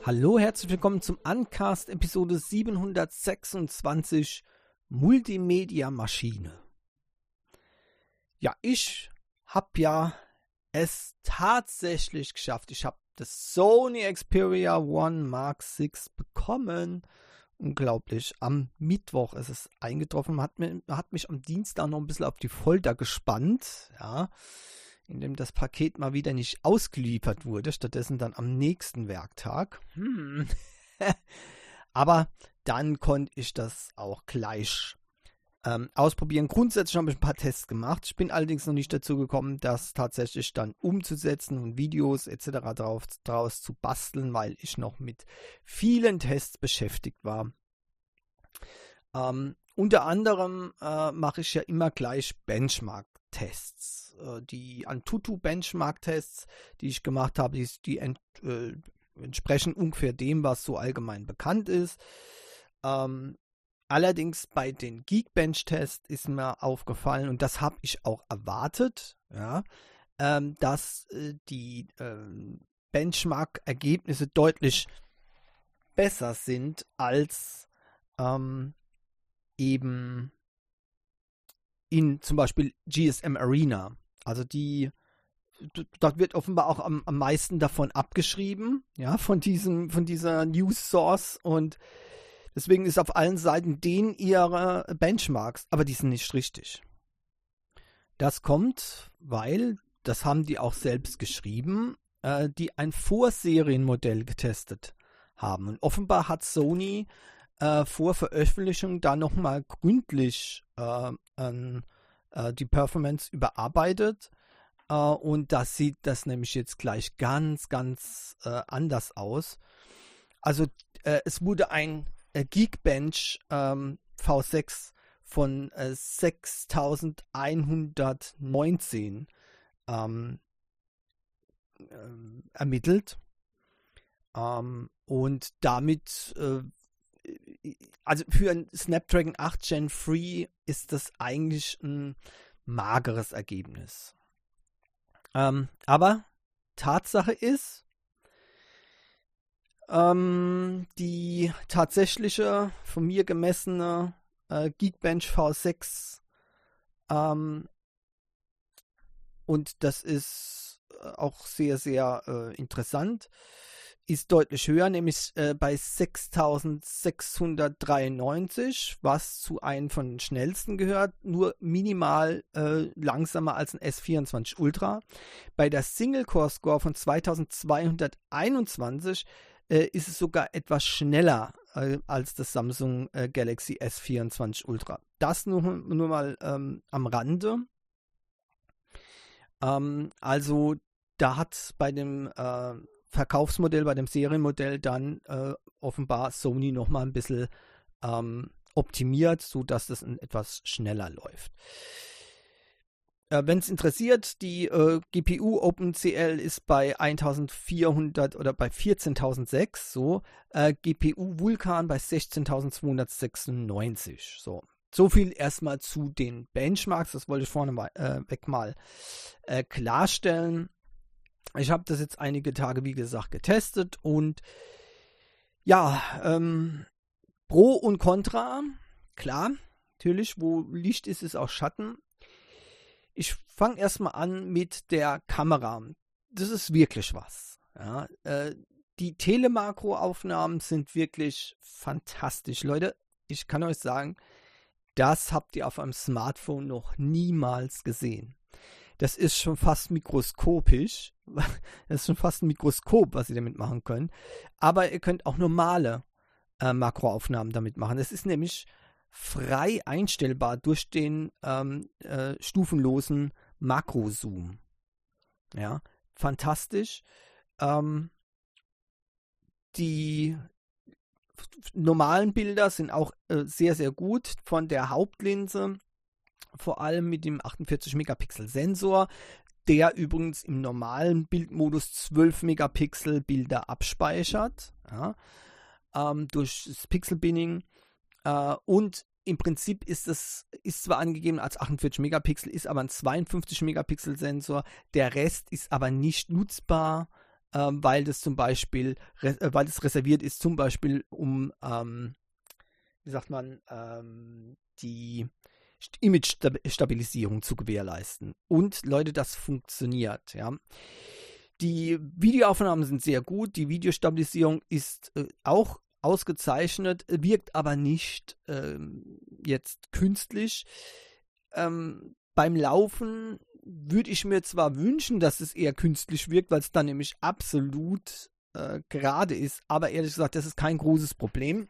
Hallo, herzlich willkommen zum Uncast Episode 726 Multimedia Maschine. Ja, ich habe es tatsächlich geschafft. Ich habe das Sony Xperia One Mark VI bekommen. Unglaublich. Am Mittwoch ist es eingetroffen. Hat mich am Dienstag noch ein bisschen auf die Folter gespannt, ja, indem das Paket mal wieder nicht ausgeliefert wurde, stattdessen dann am nächsten Werktag. Aber dann konnte ich das auch gleich ausprobieren. Grundsätzlich habe ich ein paar Tests gemacht. Ich bin allerdings noch nicht dazu gekommen, das tatsächlich dann umzusetzen und Videos etc. draus zu basteln, weil ich noch mit vielen Tests beschäftigt war. Unter anderem mache ich ja immer gleich Benchmark-Tests. Die Antutu-Benchmark-Tests, die ich gemacht habe, die entsprechen ungefähr dem, was so allgemein bekannt ist. Allerdings bei den Geekbench-Tests ist mir aufgefallen, und das habe ich auch erwartet, ja, dass die Benchmark-Ergebnisse deutlich besser sind als eben in zum Beispiel GSM Arena. Also dort wird offenbar auch am meisten davon abgeschrieben, ja, von dieser News Source, und deswegen ist auf allen Seiten denen ihre Benchmarks, aber die sind nicht richtig. Das kommt, weil, das haben die auch selbst geschrieben, die ein Vorserienmodell getestet haben. Und offenbar hat Sony vor Veröffentlichung da nochmal gründlich die Performance überarbeitet. Und da sieht das nämlich jetzt gleich ganz, ganz anders aus. Also es wurde ein Geekbench V6 von 6119 ermittelt. Und damit, also für ein Snapdragon 8 Gen 3 ist das eigentlich ein mageres Ergebnis. Aber Tatsache ist, die tatsächliche von mir gemessene Geekbench V6 und das ist auch sehr, sehr interessant, ist deutlich höher, nämlich bei 6693, was zu einem von den schnellsten gehört, nur minimal langsamer als ein S24 Ultra. Bei der Single-Core-Score von 2221 ist es sogar etwas schneller als das Samsung Galaxy S24 Ultra. Das nur mal am Rande. Also da hat bei dem Verkaufsmodell, bei dem Serienmodell dann offenbar Sony nochmal ein bisschen optimiert, sodass das etwas schneller läuft. Wenn es interessiert, die GPU OpenCL ist bei 1400 oder bei 14.006, so. GPU Vulkan bei 16.296, so. So viel erstmal zu den Benchmarks, das wollte ich vorneweg mal klarstellen. Ich habe das jetzt einige Tage, wie gesagt, getestet und ja, Pro und Contra, klar, natürlich, wo Licht ist, ist auch Schatten. Ich fange erstmal an mit der Kamera. Das ist wirklich was. Ja, die Telemakro-Aufnahmen sind wirklich fantastisch. Leute, ich kann euch sagen, das habt ihr auf einem Smartphone noch niemals gesehen. Das ist schon fast mikroskopisch. Das ist schon fast ein Mikroskop, was ihr damit machen könnt. Aber ihr könnt auch normale Makroaufnahmen damit machen. Es ist nämlich frei einstellbar durch den stufenlosen Makrozoom. Ja, fantastisch. Die normalen Bilder sind auch sehr, sehr gut von der Hauptlinse, vor allem mit dem 48-Megapixel-Sensor, der übrigens im normalen Bildmodus 12 Megapixel Bilder abspeichert, ja, durch das Pixel-Binning. Und im Prinzip ist zwar angegeben als 48 Megapixel, ist aber ein 52 Megapixel Sensor. Der Rest ist aber nicht nutzbar weil das zum Beispiel, weil das reserviert ist, zum Beispiel um, wie sagt man, die Image-Stabilisierung zu gewährleisten. Und Leute, das funktioniert, ja. Die Videoaufnahmen sind sehr gut, die Videostabilisierung ist auch ausgezeichnet, wirkt aber nicht jetzt künstlich. Beim Laufen würde ich mir zwar wünschen, dass es eher künstlich wirkt, weil es dann nämlich absolut gerade ist, aber ehrlich gesagt, das ist kein großes Problem.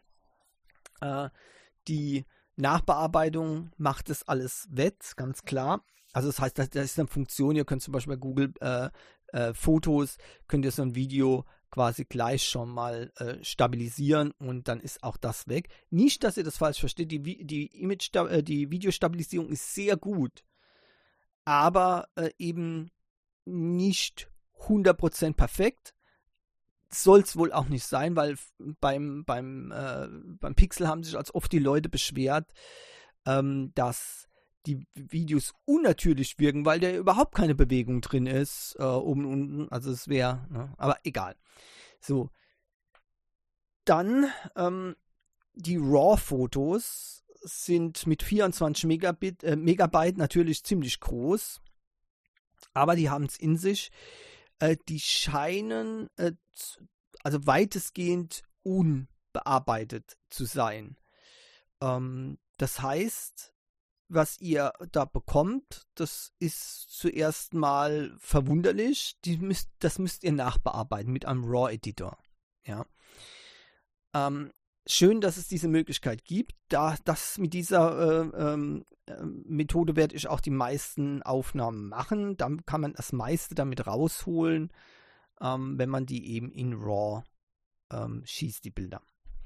Die Nachbearbeitung macht das alles wett, ganz klar. Also das heißt, da ist eine Funktion, ihr könnt zum Beispiel bei Google Fotos, könnt ihr so ein Video quasi gleich schon mal stabilisieren und dann ist auch das weg. Nicht, dass ihr das falsch versteht, die Videostabilisierung ist sehr gut, aber eben nicht 100% perfekt. Soll es wohl auch nicht sein, weil beim Pixel haben sich als oft die Leute beschwert, dass die Videos unnatürlich wirken, weil da überhaupt keine Bewegung drin ist, oben und unten. Also es wäre, ne? Aber egal. So. Dann die RAW-Fotos sind mit 24 Megabyte natürlich ziemlich groß, aber die haben es in sich. Die scheinen also weitestgehend unbearbeitet zu sein. Das heißt, was ihr da bekommt, das ist zuerst mal verwunderlich. Das müsst ihr nachbearbeiten mit einem RAW-Editor. Ja. Schön, dass es diese Möglichkeit gibt. Mit dieser Methode werde ich auch die meisten Aufnahmen machen. Dann kann man das meiste damit rausholen, wenn man die eben in RAW schießt, die Bilder.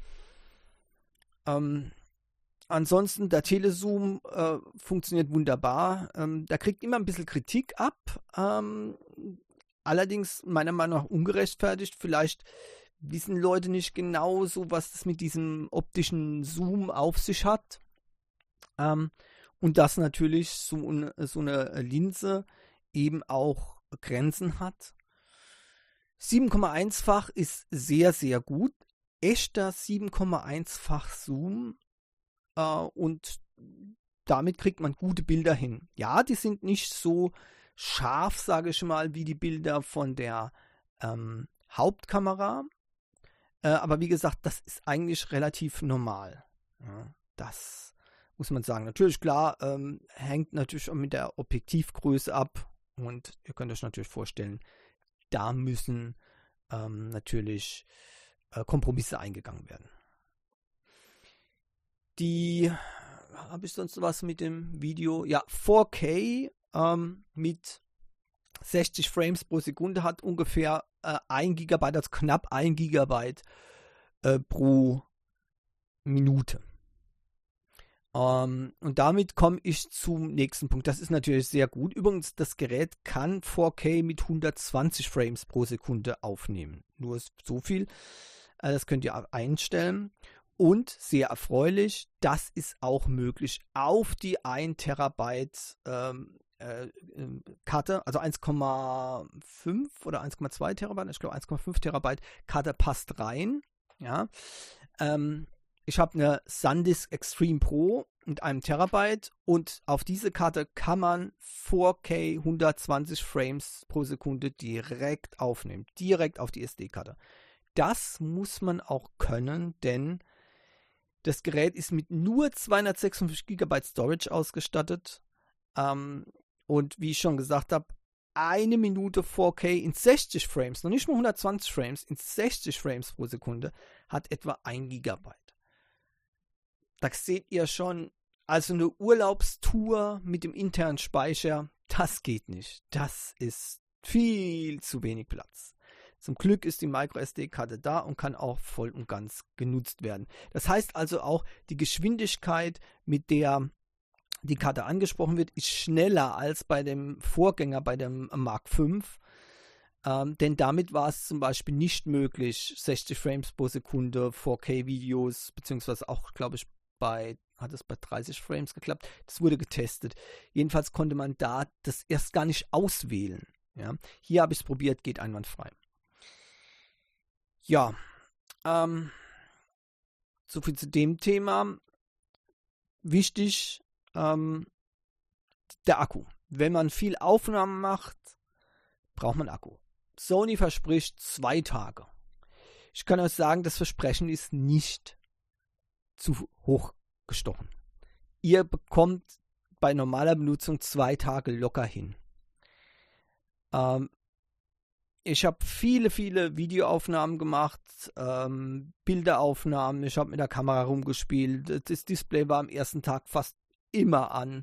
Ansonsten, der Telezoom funktioniert wunderbar. Der kriegt immer ein bisschen Kritik ab. Allerdings meiner Meinung nach ungerechtfertigt. Vielleicht wissen Leute nicht genau so, was das mit diesem optischen Zoom auf sich hat. Und dass natürlich so eine Linse eben auch Grenzen hat. 7,1-fach ist sehr, sehr gut. Echter 7,1-fach Zoom. Und damit kriegt man gute Bilder hin. Ja, die sind nicht so scharf, sage ich mal, wie die Bilder von der Hauptkamera. Aber wie gesagt, das ist eigentlich relativ normal. Ja, das muss man sagen. Natürlich, klar, hängt natürlich auch mit der Objektivgröße ab. Und ihr könnt euch natürlich vorstellen, da müssen natürlich Kompromisse eingegangen werden. Habe ich sonst was mit dem Video? Ja, 4K mit 60 Frames pro Sekunde hat ungefähr 1 GB, also knapp 1 GB pro Minute. Und damit komme ich zum nächsten Punkt. Das ist natürlich sehr gut. Übrigens, das Gerät kann 4K mit 120 Frames pro Sekunde aufnehmen. Nur so viel. Das könnt ihr einstellen. Und sehr erfreulich, das ist auch möglich auf die 1 Terabyte Karte, also 1,5 oder 1,2 Terabyte, ich glaube 1,5 Terabyte Karte passt rein. Ja. Ich habe eine SanDisk Extreme Pro mit 1 Terabyte und auf diese Karte kann man 4K 120 Frames pro Sekunde direkt aufnehmen, direkt auf die SD-Karte. Das muss man auch können, denn das Gerät ist mit nur 256 GB Storage ausgestattet. Und wie ich schon gesagt habe, 1 Minute 4K in 60 Frames, noch nicht nur 120 Frames, in 60 Frames pro Sekunde hat etwa 1 GB. Da seht ihr schon, also eine Urlaubstour mit dem internen Speicher, das geht nicht. Das ist viel zu wenig Platz. Zum Glück ist die MicroSD-Karte da und kann auch voll und ganz genutzt werden. Das heißt also auch, die Geschwindigkeit, mit der die Karte angesprochen wird, ist schneller als bei dem Vorgänger, bei dem Mark V. Denn damit war es zum Beispiel nicht möglich, 60 Frames pro Sekunde 4K-Videos, beziehungsweise auch, glaube ich, hat es bei 30 Frames geklappt. Das wurde getestet. Jedenfalls konnte man da das erst gar nicht auswählen. Ja? Hier habe ich es probiert, geht einwandfrei. Ja, so viel zu dem Thema. Wichtig, der Akku. Wenn man viel Aufnahmen macht, braucht man Akku. Sony verspricht 2 Tage. Ich kann euch sagen, das Versprechen ist nicht zu hoch gestochen. Ihr bekommt bei normaler Benutzung 2 Tage locker hin. Ich habe viele Videoaufnahmen gemacht, Bilderaufnahmen, ich habe mit der Kamera rumgespielt, das Display war am ersten Tag fast immer an.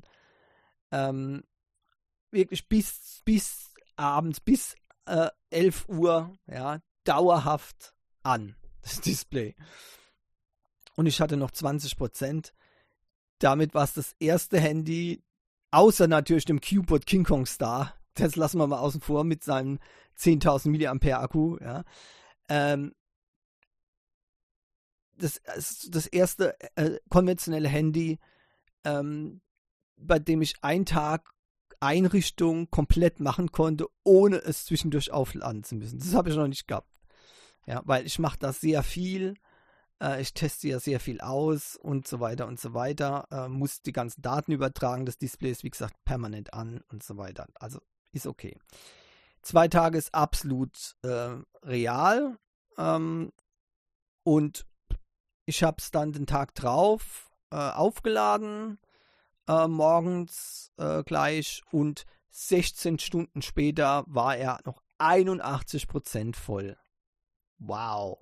Wirklich bis abends, bis 11 Uhr, ja, dauerhaft an, das Display. Und ich hatte noch 20%. Damit war es das erste Handy, außer natürlich dem Cubot King Kong Star, das lassen wir mal außen vor, mit seinem 10.000 mAh Akku, ja. Das erste konventionelle Handy, bei dem ich einen Tag Einrichtung komplett machen konnte, ohne es zwischendurch aufladen zu müssen. Das habe ich noch nicht gehabt. Ja, weil ich mache da sehr viel, ich teste ja sehr viel aus und so weiter, muss die ganzen Daten übertragen, das Display ist wie gesagt permanent an und so weiter. Also ist okay. 2 Tage ist absolut real, und ich habe es dann den Tag drauf aufgeladen, morgens gleich, und 16 Stunden später war er noch 81% voll. Wow.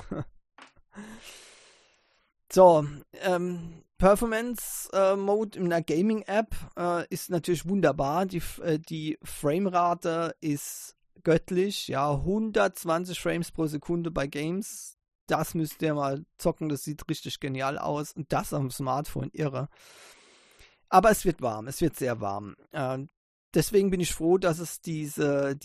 So, Performance Mode in der Gaming App ist natürlich wunderbar. Die Framerate ist göttlich, ja, 120 Frames pro Sekunde bei Games. Das müsst ihr mal zocken, das sieht richtig genial aus. Und das am Smartphone, irre. Aber es wird warm, es wird sehr warm. Deswegen bin ich froh, dass es diese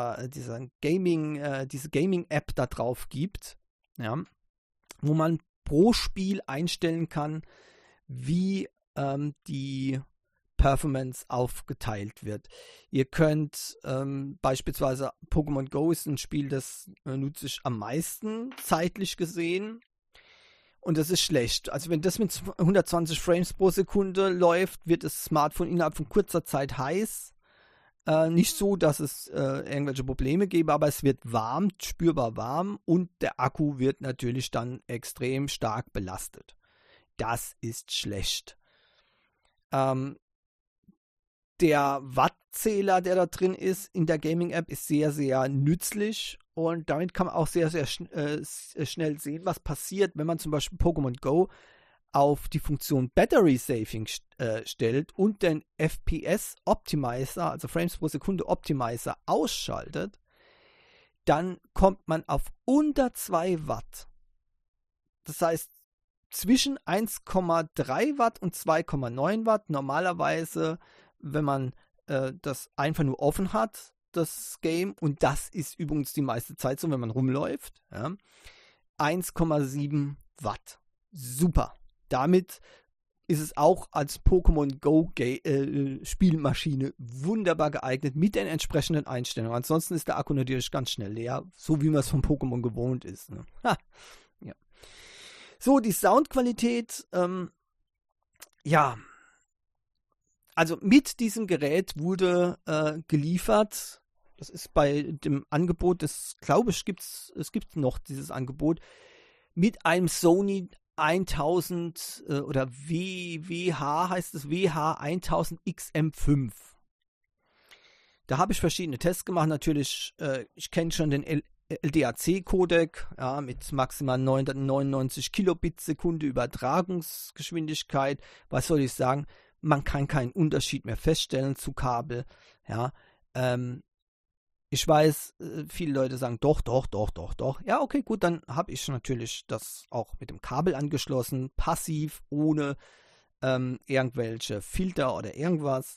Gaming-App da drauf gibt, ja, wo man pro Spiel einstellen kann, wie die Performance aufgeteilt wird. Ihr könnt beispielsweise Pokémon Go ist ein Spiel, das nutze ich am meisten zeitlich gesehen. Und das ist schlecht. Also wenn das mit 120 Frames pro Sekunde läuft, wird das Smartphone innerhalb von kurzer Zeit heiß. Nicht so, dass es irgendwelche Probleme gäbe, aber es wird warm, spürbar warm, und der Akku wird natürlich dann extrem stark belastet. Das ist schlecht. Der Wattzähler, der da drin ist in der Gaming-App, ist sehr, sehr nützlich, und damit kann man auch sehr, sehr schnell sehen, was passiert, wenn man zum Beispiel Pokémon Go auf die Funktion Battery Saving stellt und den FPS Optimizer, also Frames pro Sekunde Optimizer, ausschaltet. Dann kommt man auf unter 2 Watt. Das heißt, zwischen 1,3 Watt und 2,9 Watt. Normalerweise, wenn man das einfach nur offen hat, das Game, und das ist übrigens die meiste Zeit so, wenn man rumläuft, ja, 1,7 Watt. Super. Damit ist es auch als Pokémon Go Spielmaschine wunderbar geeignet mit den entsprechenden Einstellungen. Ansonsten ist der Akku natürlich ganz schnell leer, so wie man es von Pokémon gewohnt ist. Ne? Ja. So, die Soundqualität, ja, also mit diesem Gerät wurde geliefert. Das ist bei dem Angebot, das glaube ich, es gibt noch dieses Angebot, mit einem Sony 1000 oder WH heißt es, WH-1000XM5. Da habe ich verschiedene Tests gemacht. Natürlich, ich kenne schon den LDAC-Codec, ja, mit maximal 999 Kilobit Sekunde Übertragungsgeschwindigkeit. Was soll ich sagen? Man kann keinen Unterschied mehr feststellen zu Kabel. Ja, ich weiß, viele Leute sagen, doch. Ja, okay, gut, dann habe ich natürlich das auch mit dem Kabel angeschlossen, passiv, ohne irgendwelche Filter oder irgendwas.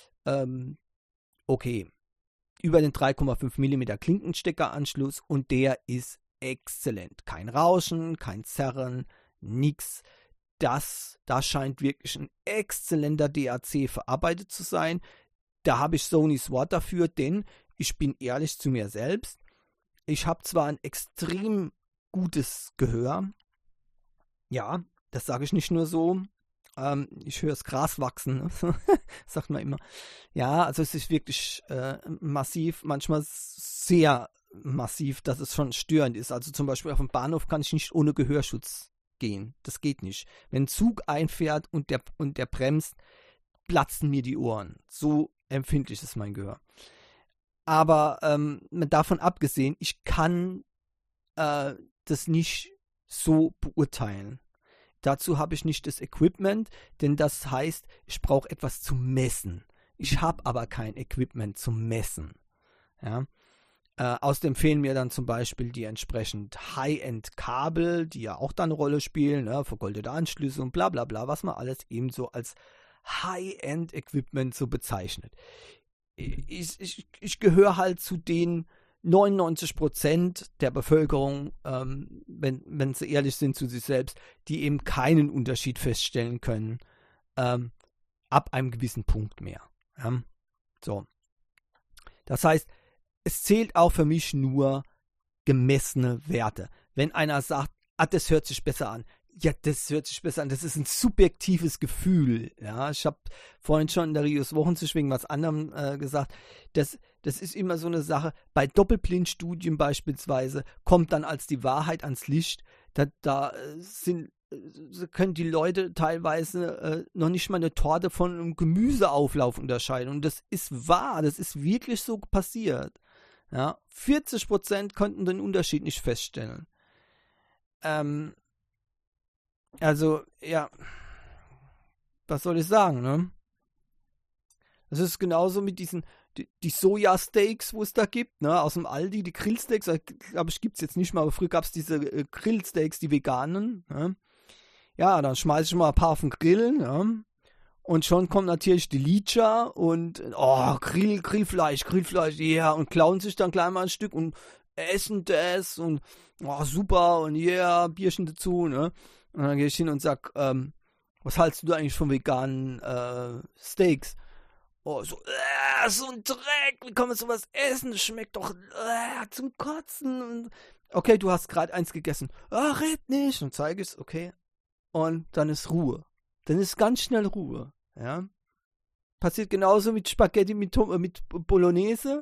Okay, über den 3,5 mm Klinkensteckeranschluss, und der ist exzellent. Kein Rauschen, kein Zerren, nix. Da scheint wirklich ein exzellenter DAC verarbeitet zu sein. Da habe ich Sonys Wort dafür, denn ich bin ehrlich zu mir selbst. Ich habe zwar ein extrem gutes Gehör. Ja, das sage ich nicht nur so. Ich höre das Gras wachsen, ne? Sagt man immer. Ja, also es ist wirklich massiv, manchmal sehr massiv, dass es schon störend ist. Also zum Beispiel auf dem Bahnhof kann ich nicht ohne Gehörschutz gehen. Das geht nicht. Wenn ein Zug einfährt und der bremst, platzen mir die Ohren. So empfindlich ist mein Gehör. Aber davon abgesehen, ich kann das nicht so beurteilen. Dazu habe ich nicht das Equipment, denn das heißt, ich brauche etwas zu messen. Ich habe aber kein Equipment zum Messen. Ja? Außerdem fehlen mir dann zum Beispiel die entsprechend High-End-Kabel, die ja auch da eine Rolle spielen, ne? Vergoldete Anschlüsse und bla bla bla, was man alles eben so als High-End-Equipment so bezeichnet. Ich gehöre halt zu den 99% der Bevölkerung, wenn sie ehrlich sind zu sich selbst, die eben keinen Unterschied feststellen können, ab einem gewissen Punkt mehr. Ja? So. Das heißt, es zählt auch für mich nur gemessene Werte. Wenn einer sagt, das hört sich besser an. Ja, das hört sich besser an. Das ist ein subjektives Gefühl. Ja, ich habe vorhin schon in der Rios Wochenzug wegen was anderem gesagt. Das ist immer so eine Sache. Bei Doppelblindstudien beispielsweise kommt dann als die Wahrheit ans Licht. Können die Leute teilweise noch nicht mal eine Torte von einem Gemüseauflauf unterscheiden. Und das ist wahr. Das ist wirklich so passiert. Ja, 40% konnten den Unterschied nicht feststellen. Also, ja, was soll ich sagen, ne? Das ist genauso mit diesen, die Sojasteaks, wo es da gibt, ne, aus dem Aldi, die Grillsteaks, glaube ich, gibt es jetzt nicht mehr, aber früher gab es diese Grillsteaks, die veganen, ne? Ja, dann schmeiße ich mal ein paar auf den Grill, ne? Und schon kommt natürlich die Licha und, Grillfleisch, yeah, und klauen sich dann gleich mal ein Stück und essen das und, super, und yeah, Bierchen dazu, ne? Und dann gehe ich hin und sag, was hältst du eigentlich von veganen Steaks? Oh, so ein Dreck, wie kann man sowas essen? Das schmeckt doch zum Kotzen. Und, okay, du hast gerade eins gegessen. Red nicht. Und zeige ich es, okay. Und dann ist Ruhe. Dann ist ganz schnell Ruhe. Ja. Passiert genauso mit Spaghetti mit Bolognese.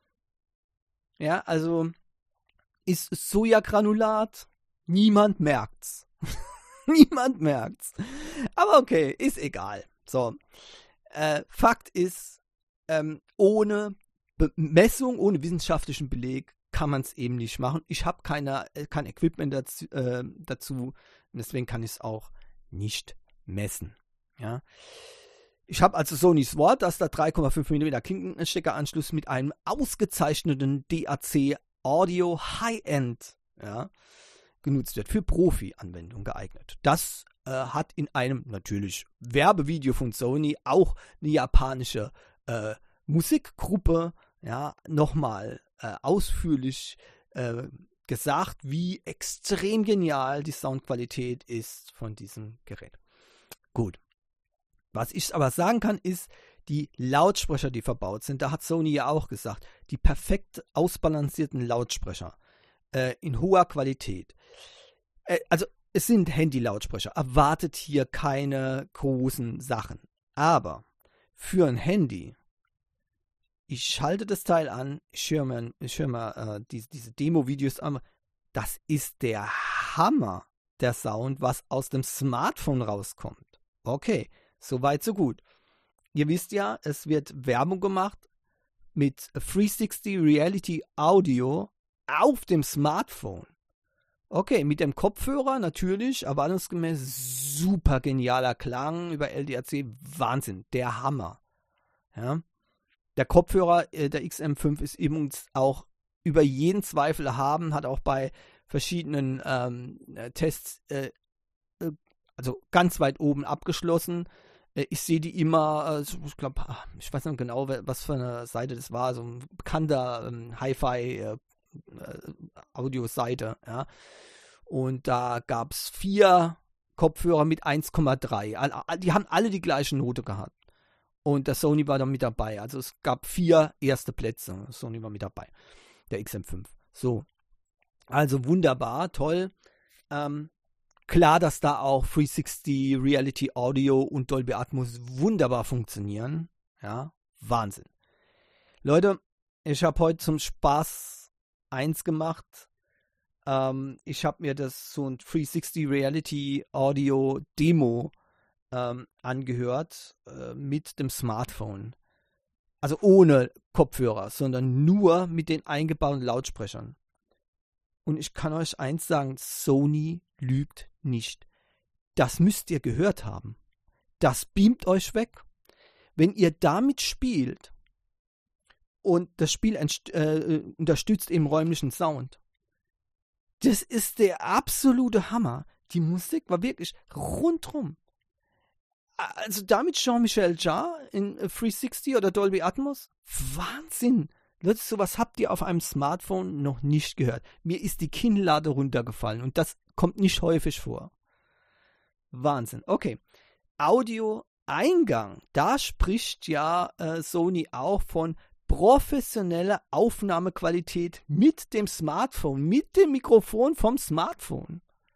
Ja, also ist Sojagranulat. Niemand merkt's. Niemand merkt's. Aber okay, ist egal. So. Fakt ist, ohne Messung, ohne wissenschaftlichen Beleg kann man es eben nicht machen. Ich habe kein Equipment dazu, deswegen kann ich es auch nicht messen. Ja. Ich habe also Sonys Wort, dass der 3,5 mm Klinkensteckeranschluss mit einem ausgezeichneten DAC Audio High-End, ja, genutzt wird, für Profi-Anwendungen geeignet. Das hat in einem natürlich Werbevideo von Sony auch eine japanische Musikgruppe, ja, nochmal ausführlich gesagt, wie extrem genial die Soundqualität ist von diesem Gerät. Gut. Was ich aber sagen kann, ist, die Lautsprecher, die verbaut sind, da hat Sony ja auch gesagt, die perfekt ausbalancierten Lautsprecher in hoher Qualität. Also es sind Handy-Lautsprecher, erwartet hier keine großen Sachen. Aber für ein Handy, ich schalte das Teil an, ich höre mir diese Demo-Videos an, das ist der Hammer, der Sound, was aus dem Smartphone rauskommt. Okay, so weit, so gut. Ihr wisst ja, es wird Werbung gemacht mit 360 Reality Audio auf dem Smartphone. Okay, mit dem Kopfhörer natürlich, erwartungsgemäß super genialer Klang über LDAC, Wahnsinn, der Hammer. Ja? Der Kopfhörer, der XM5 ist übrigens auch über jeden Zweifel erhaben, hat auch bei verschiedenen Tests, also ganz weit oben abgeschlossen. Ich sehe die immer, ich glaube, ich weiß nicht genau, was für eine Seite das war, so ein bekannter Hi-Fi Audioseite, ja. Und da gab es 4 Kopfhörer mit 1,3. Die haben alle die gleiche Note gehabt. Und der Sony war da mit dabei. Also es gab 4 erste Plätze. Sony war mit dabei. Der XM5. So. Also wunderbar, toll. Klar, dass da auch 360 Reality Audio und Dolby Atmos wunderbar funktionieren. Ja, Wahnsinn. Leute, ich habe heute zum Spaß eins gemacht. Ich habe mir das so ein 360 Reality Audio Demo angehört mit dem Smartphone. Also ohne Kopfhörer, sondern nur mit den eingebauten Lautsprechern. Und ich kann euch eins sagen, Sony lügt nicht. Das müsst ihr gehört haben. Das beamt euch weg. Wenn ihr damit spielt und das Spiel unterstützt eben räumlichen Sound, das ist der absolute Hammer. Die Musik war wirklich rundrum. Also damit Jean-Michel Jarre in 360 oder Dolby Atmos, Wahnsinn. Leute, sowas habt ihr auf einem Smartphone noch nicht gehört. Mir ist die Kinnlade runtergefallen und das kommt nicht häufig vor. Wahnsinn. Okay. Audioeingang. Da spricht ja Sony auch von professioneller Aufnahmequalität mit dem Smartphone, mit dem Mikrofon vom Smartphone.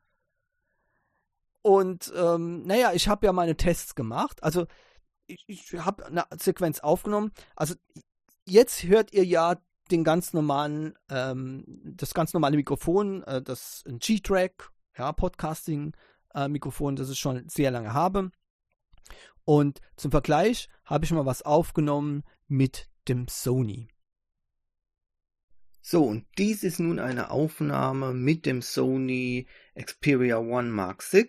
Und ich habe ja meine Tests gemacht. Also ich habe eine Sequenz aufgenommen. Also jetzt hört ihr ja den ganz normalen, das ganz normale Mikrofon, das ein G-Track, ja, Podcasting-Mikrofon, das ich schon sehr lange habe. Und zum Vergleich habe ich mal was aufgenommen mit dem Sony. So, und dies ist nun eine Aufnahme mit dem Sony Xperia One Mark VI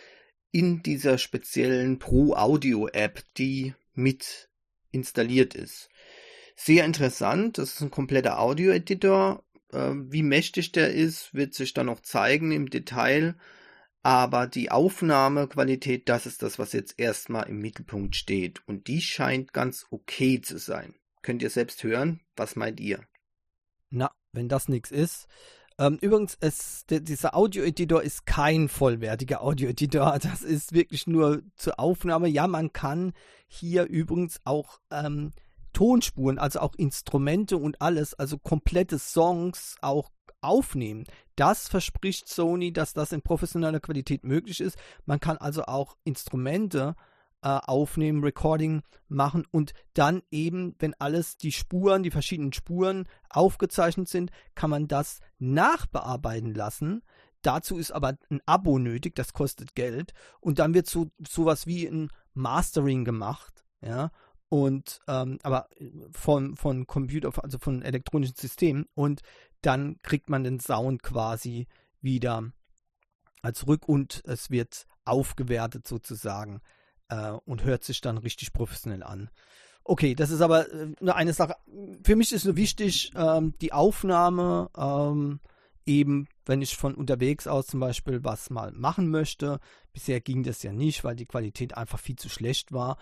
in dieser speziellen Pro Audio App, die mit installiert ist. Sehr interessant, das ist ein kompletter Audio-Editor. Wie mächtig der ist, wird sich dann noch zeigen im Detail. Aber die Aufnahmequalität, das ist das, was jetzt erstmal im Mittelpunkt steht. Und die scheint ganz okay zu sein. Könnt ihr selbst hören? Was meint ihr? Na, wenn das nichts ist. Übrigens, dieser Audio-Editor ist kein vollwertiger Audio-Editor. Das ist wirklich nur zur Aufnahme. Ja, man kann hier übrigens auch Tonspuren, also auch Instrumente und alles, also komplette Songs auch aufnehmen. Das verspricht Sony, dass das in professioneller Qualität möglich ist. Man kann also auch Instrumente aufnehmen, Recording machen und dann eben, wenn alles die verschiedenen Spuren aufgezeichnet sind, kann man das nachbearbeiten lassen. Dazu ist aber ein Abo nötig, das kostet Geld und dann wird sowas wie ein Mastering gemacht, ja, und aber von Computer, also von elektronischen Systemen und dann kriegt man den Sound quasi wieder zurück und es wird aufgewertet sozusagen und hört sich dann richtig professionell an. Okay, das ist aber nur eine Sache. Für mich ist nur wichtig, die Aufnahme, eben wenn ich von unterwegs aus zum Beispiel was mal machen möchte. Bisher ging das ja nicht, weil die Qualität einfach viel zu schlecht war.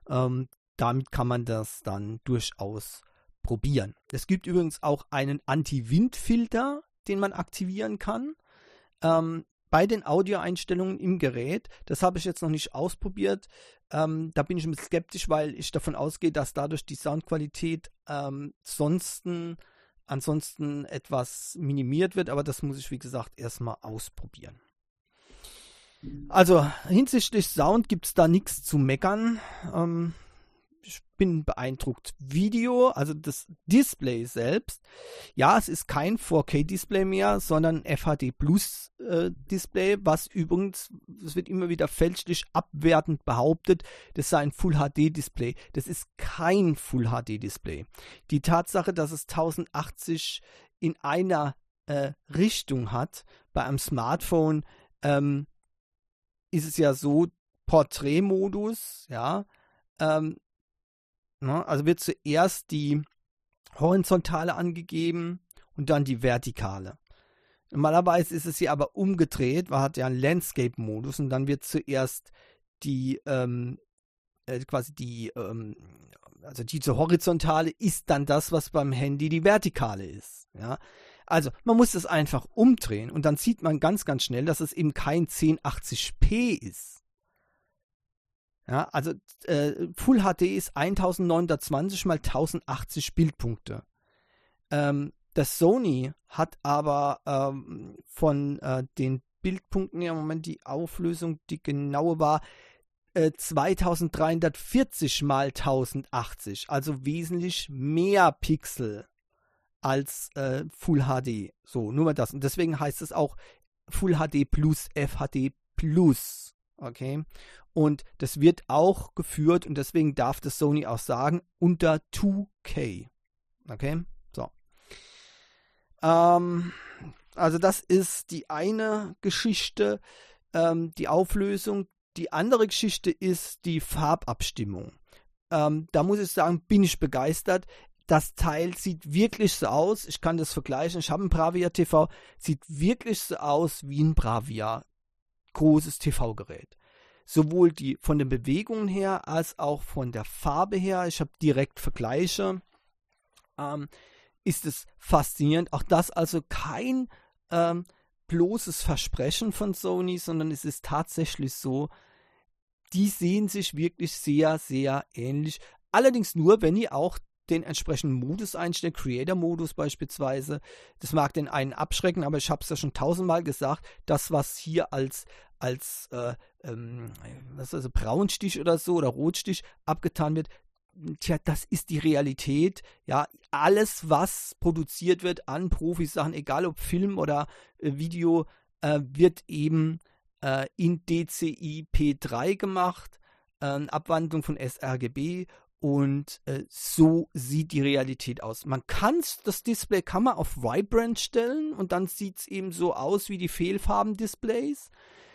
Damit kann man das dann durchaus probieren. Es gibt übrigens auch einen Anti-Wind-Filter, den man aktivieren kann. Bei den Audioeinstellungen im Gerät, das habe ich jetzt noch nicht ausprobiert, da bin ich ein bisschen skeptisch, weil ich davon ausgehe, dass dadurch die Soundqualität ansonsten etwas minimiert wird, aber das muss ich, wie gesagt, erstmal ausprobieren. Also hinsichtlich Sound gibt es da nichts zu meckern. Ich bin beeindruckt. Video, also das Display selbst, ja, es ist kein 4K-Display mehr, sondern FHD Plus Display, was übrigens, es wird immer wieder fälschlich abwertend behauptet, das sei ein Full-HD-Display. Das ist kein Full-HD-Display. Die Tatsache, dass es 1080 in einer Richtung hat, bei einem Smartphone ist es ja so, Porträtmodus, ja, also wird zuerst die horizontale angegeben und dann die vertikale. Normalerweise ist es hier aber umgedreht, man hat ja einen Landscape-Modus und dann wird zuerst also diese horizontale ist dann das, was beim Handy die vertikale ist. Ja? Also man muss das einfach umdrehen und dann sieht man ganz, ganz schnell, dass es eben kein 1080p ist. Ja, also Full HD ist 1920 mal 1080 Bildpunkte. Das Sony hat aber von den Bildpunkten her, im Moment die Auflösung, die genaue war 2340 mal 1080, also wesentlich mehr Pixel als Full HD. So, nur mal das. Und deswegen heißt es auch Full HD plus, FHD plus. Okay? Und das wird auch geführt und deswegen darf das Sony auch sagen, unter 2K. Okay? So. Also das ist die eine Geschichte, die Auflösung. Die andere Geschichte ist die Farbabstimmung. Da muss ich sagen, bin ich begeistert. Das Teil sieht wirklich so aus. Ich kann das vergleichen. Ich habe ein Bravia TV. Sieht wirklich so aus wie ein Bravia großes TV-Gerät. Sowohl von den Bewegungen her als auch von der Farbe her. Ich habe direkt Vergleiche. Ist es faszinierend. Auch das also kein bloßes Versprechen von Sony, sondern es ist tatsächlich so, die sehen sich wirklich sehr, sehr ähnlich. Allerdings nur, wenn ihr auch den entsprechenden Modus einstellt, Creator-Modus beispielsweise. Das mag den einen abschrecken, aber ich habe es ja schon 1000-mal gesagt, das, was hier als Braunstich oder so oder Rotstich abgetan wird, tja, das ist die Realität. Ja, alles, was produziert wird an Profisachen, egal ob Film oder Video, wird eben in DCI P3 gemacht, Abwandlung von sRGB. Und so sieht die Realität aus. Das Display kann man auf Vibrant stellen und dann sieht es eben so aus wie die Fehlfarben-Displays.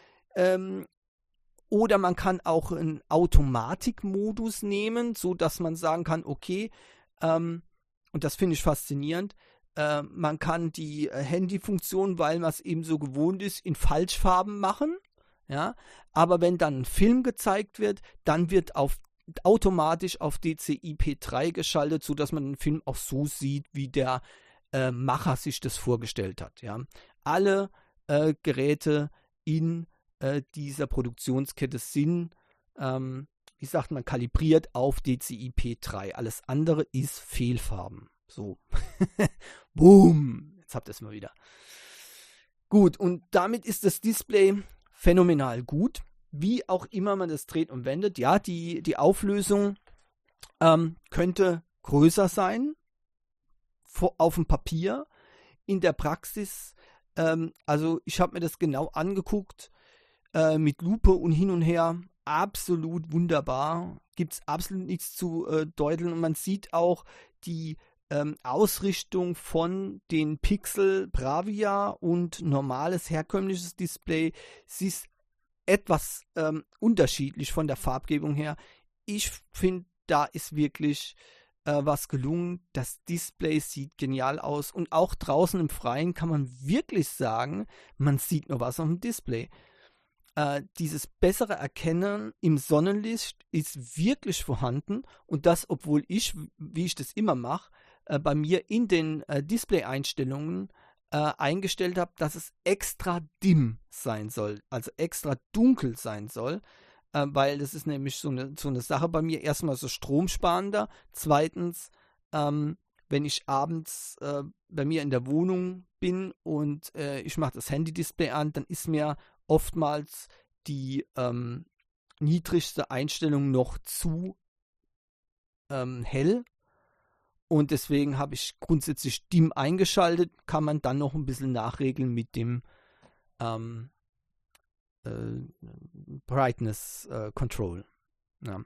Oder man kann auch einen Automatikmodus nehmen, so dass man sagen kann, okay, und das finde ich faszinierend, man kann die Handyfunktion, weil man es eben so gewohnt ist, in Falschfarben machen. Ja? Aber wenn dann ein Film gezeigt wird, dann wird automatisch auf DCI P3 geschaltet, sodass man den Film auch so sieht, wie der Macher sich das vorgestellt hat. Ja? Alle Geräte in dieser Produktionskette sind, wie sagt man, kalibriert auf DCI P3. Alles andere ist Fehlfarben. So. Boom. Jetzt habt ihr es mal wieder. Gut, und damit ist das Display phänomenal gut. Wie auch immer man das dreht und wendet. Ja, die Auflösung könnte größer sein auf dem Papier. In der Praxis, also ich habe mir das genau angeguckt, mit Lupe und hin und her, absolut wunderbar. Gibt es absolut nichts zu deuteln. Und man sieht auch die Ausrichtung von den Pixel Bravia und normales herkömmliches Display. Sie ist etwas unterschiedlich von der Farbgebung her. Ich finde, da ist wirklich was gelungen. Das Display sieht genial aus. Und auch draußen im Freien kann man wirklich sagen, man sieht noch was auf dem Display. Dieses bessere Erkennen im Sonnenlicht ist wirklich vorhanden und das, obwohl ich, wie ich das immer mache, bei mir in den Display-Einstellungen eingestellt habe, dass es extra dim sein soll, also extra dunkel sein soll, weil das ist nämlich so eine Sache bei mir, erstmal so stromsparender, zweitens, wenn ich abends bei mir in der Wohnung bin und ich mache das Handy-Display an, dann ist mir oftmals die niedrigste Einstellung noch zu hell und deswegen habe ich grundsätzlich Dim eingeschaltet, kann man dann noch ein bisschen nachregeln mit dem Brightness Control. Ja.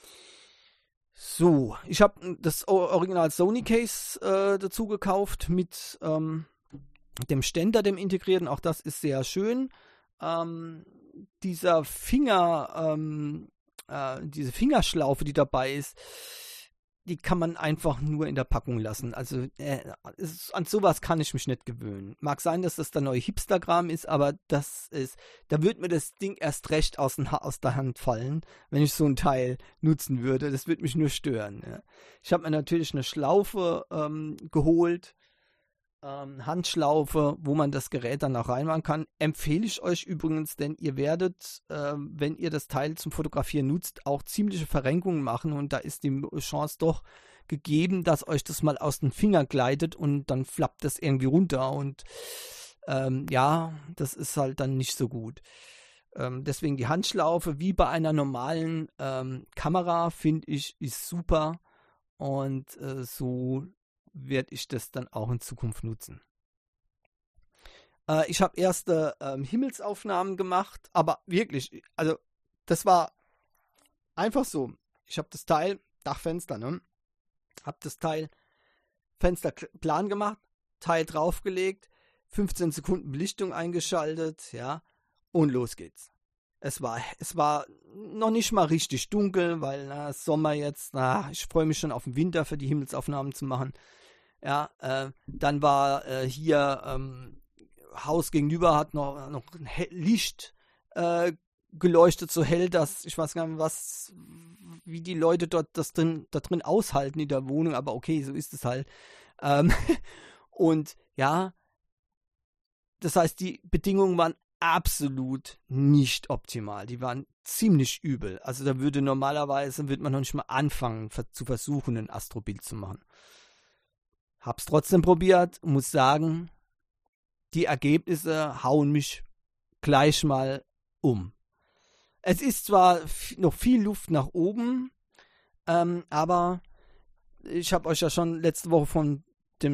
So, ich habe das Original Sony Case dazu gekauft mit dem Ständer, dem integrierten, auch das ist sehr schön. Dieser diese Fingerschlaufe, die dabei ist, die kann man einfach nur in der Packung lassen. Also an sowas kann ich mich nicht gewöhnen. Mag sein, dass das der neue Hipsterkram ist, aber da würde mir das Ding erst recht aus der Hand fallen, wenn ich so ein Teil nutzen würde. Das würde mich nur stören. Ja. Ich habe mir natürlich eine Schlaufe geholt, Handschlaufe, wo man das Gerät dann auch reinmachen kann. Empfehle ich euch übrigens, denn ihr werdet, wenn ihr das Teil zum Fotografieren nutzt, auch ziemliche Verrenkungen machen und da ist die Chance doch gegeben, dass euch das mal aus den Fingern gleitet und dann flappt das irgendwie runter und ja, das ist halt dann nicht so gut. Deswegen die Handschlaufe, wie bei einer normalen Kamera, finde ich, ist super und so werde ich das dann auch in Zukunft nutzen. Ich habe erste Himmelsaufnahmen gemacht, aber wirklich, also das war einfach so. Ich habe das Teil, Dachfenster, ne? Habe das Teil Fenster plan gemacht, Teil draufgelegt, 15 Sekunden Belichtung eingeschaltet, ja, und los geht's. Es war noch nicht mal richtig dunkel, weil Sommer jetzt, ich freue mich schon auf den Winter für die Himmelsaufnahmen zu machen. Ja, dann war hier Haus gegenüber hat noch ein Licht geleuchtet, so hell, dass ich weiß gar nicht, wie die Leute da drin aushalten in der Wohnung, aber okay, so ist es halt. Und ja, das heißt, die Bedingungen waren absolut nicht optimal. Die waren ziemlich übel. Also da würde man noch nicht mal anfangen zu versuchen, ein Astrobild zu machen. Hab's trotzdem probiert und muss sagen, die Ergebnisse hauen mich gleich mal um. Es ist zwar noch viel Luft nach oben, aber ich habe euch ja schon letzte Woche von der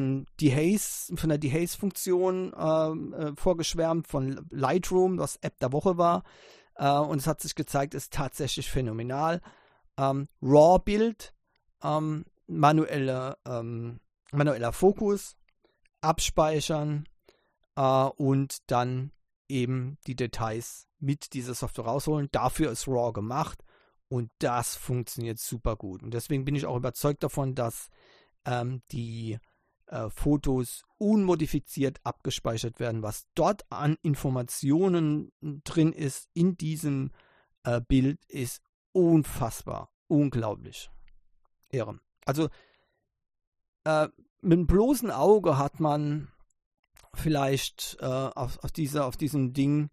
Dehaze-Funktion vorgeschwärmt, von Lightroom, was App der Woche war. Und es hat sich gezeigt, ist tatsächlich phänomenal. RAW-Bild, manueller Fokus, abspeichern und dann eben die Details mit dieser Software rausholen. Dafür ist RAW gemacht und das funktioniert super gut. Und deswegen bin ich auch überzeugt davon, dass die Fotos unmodifiziert abgespeichert werden. Was dort an Informationen drin ist in diesem Bild, ist unfassbar, unglaublich. Irre. Also mit dem bloßen Auge hat man vielleicht auf diesem Ding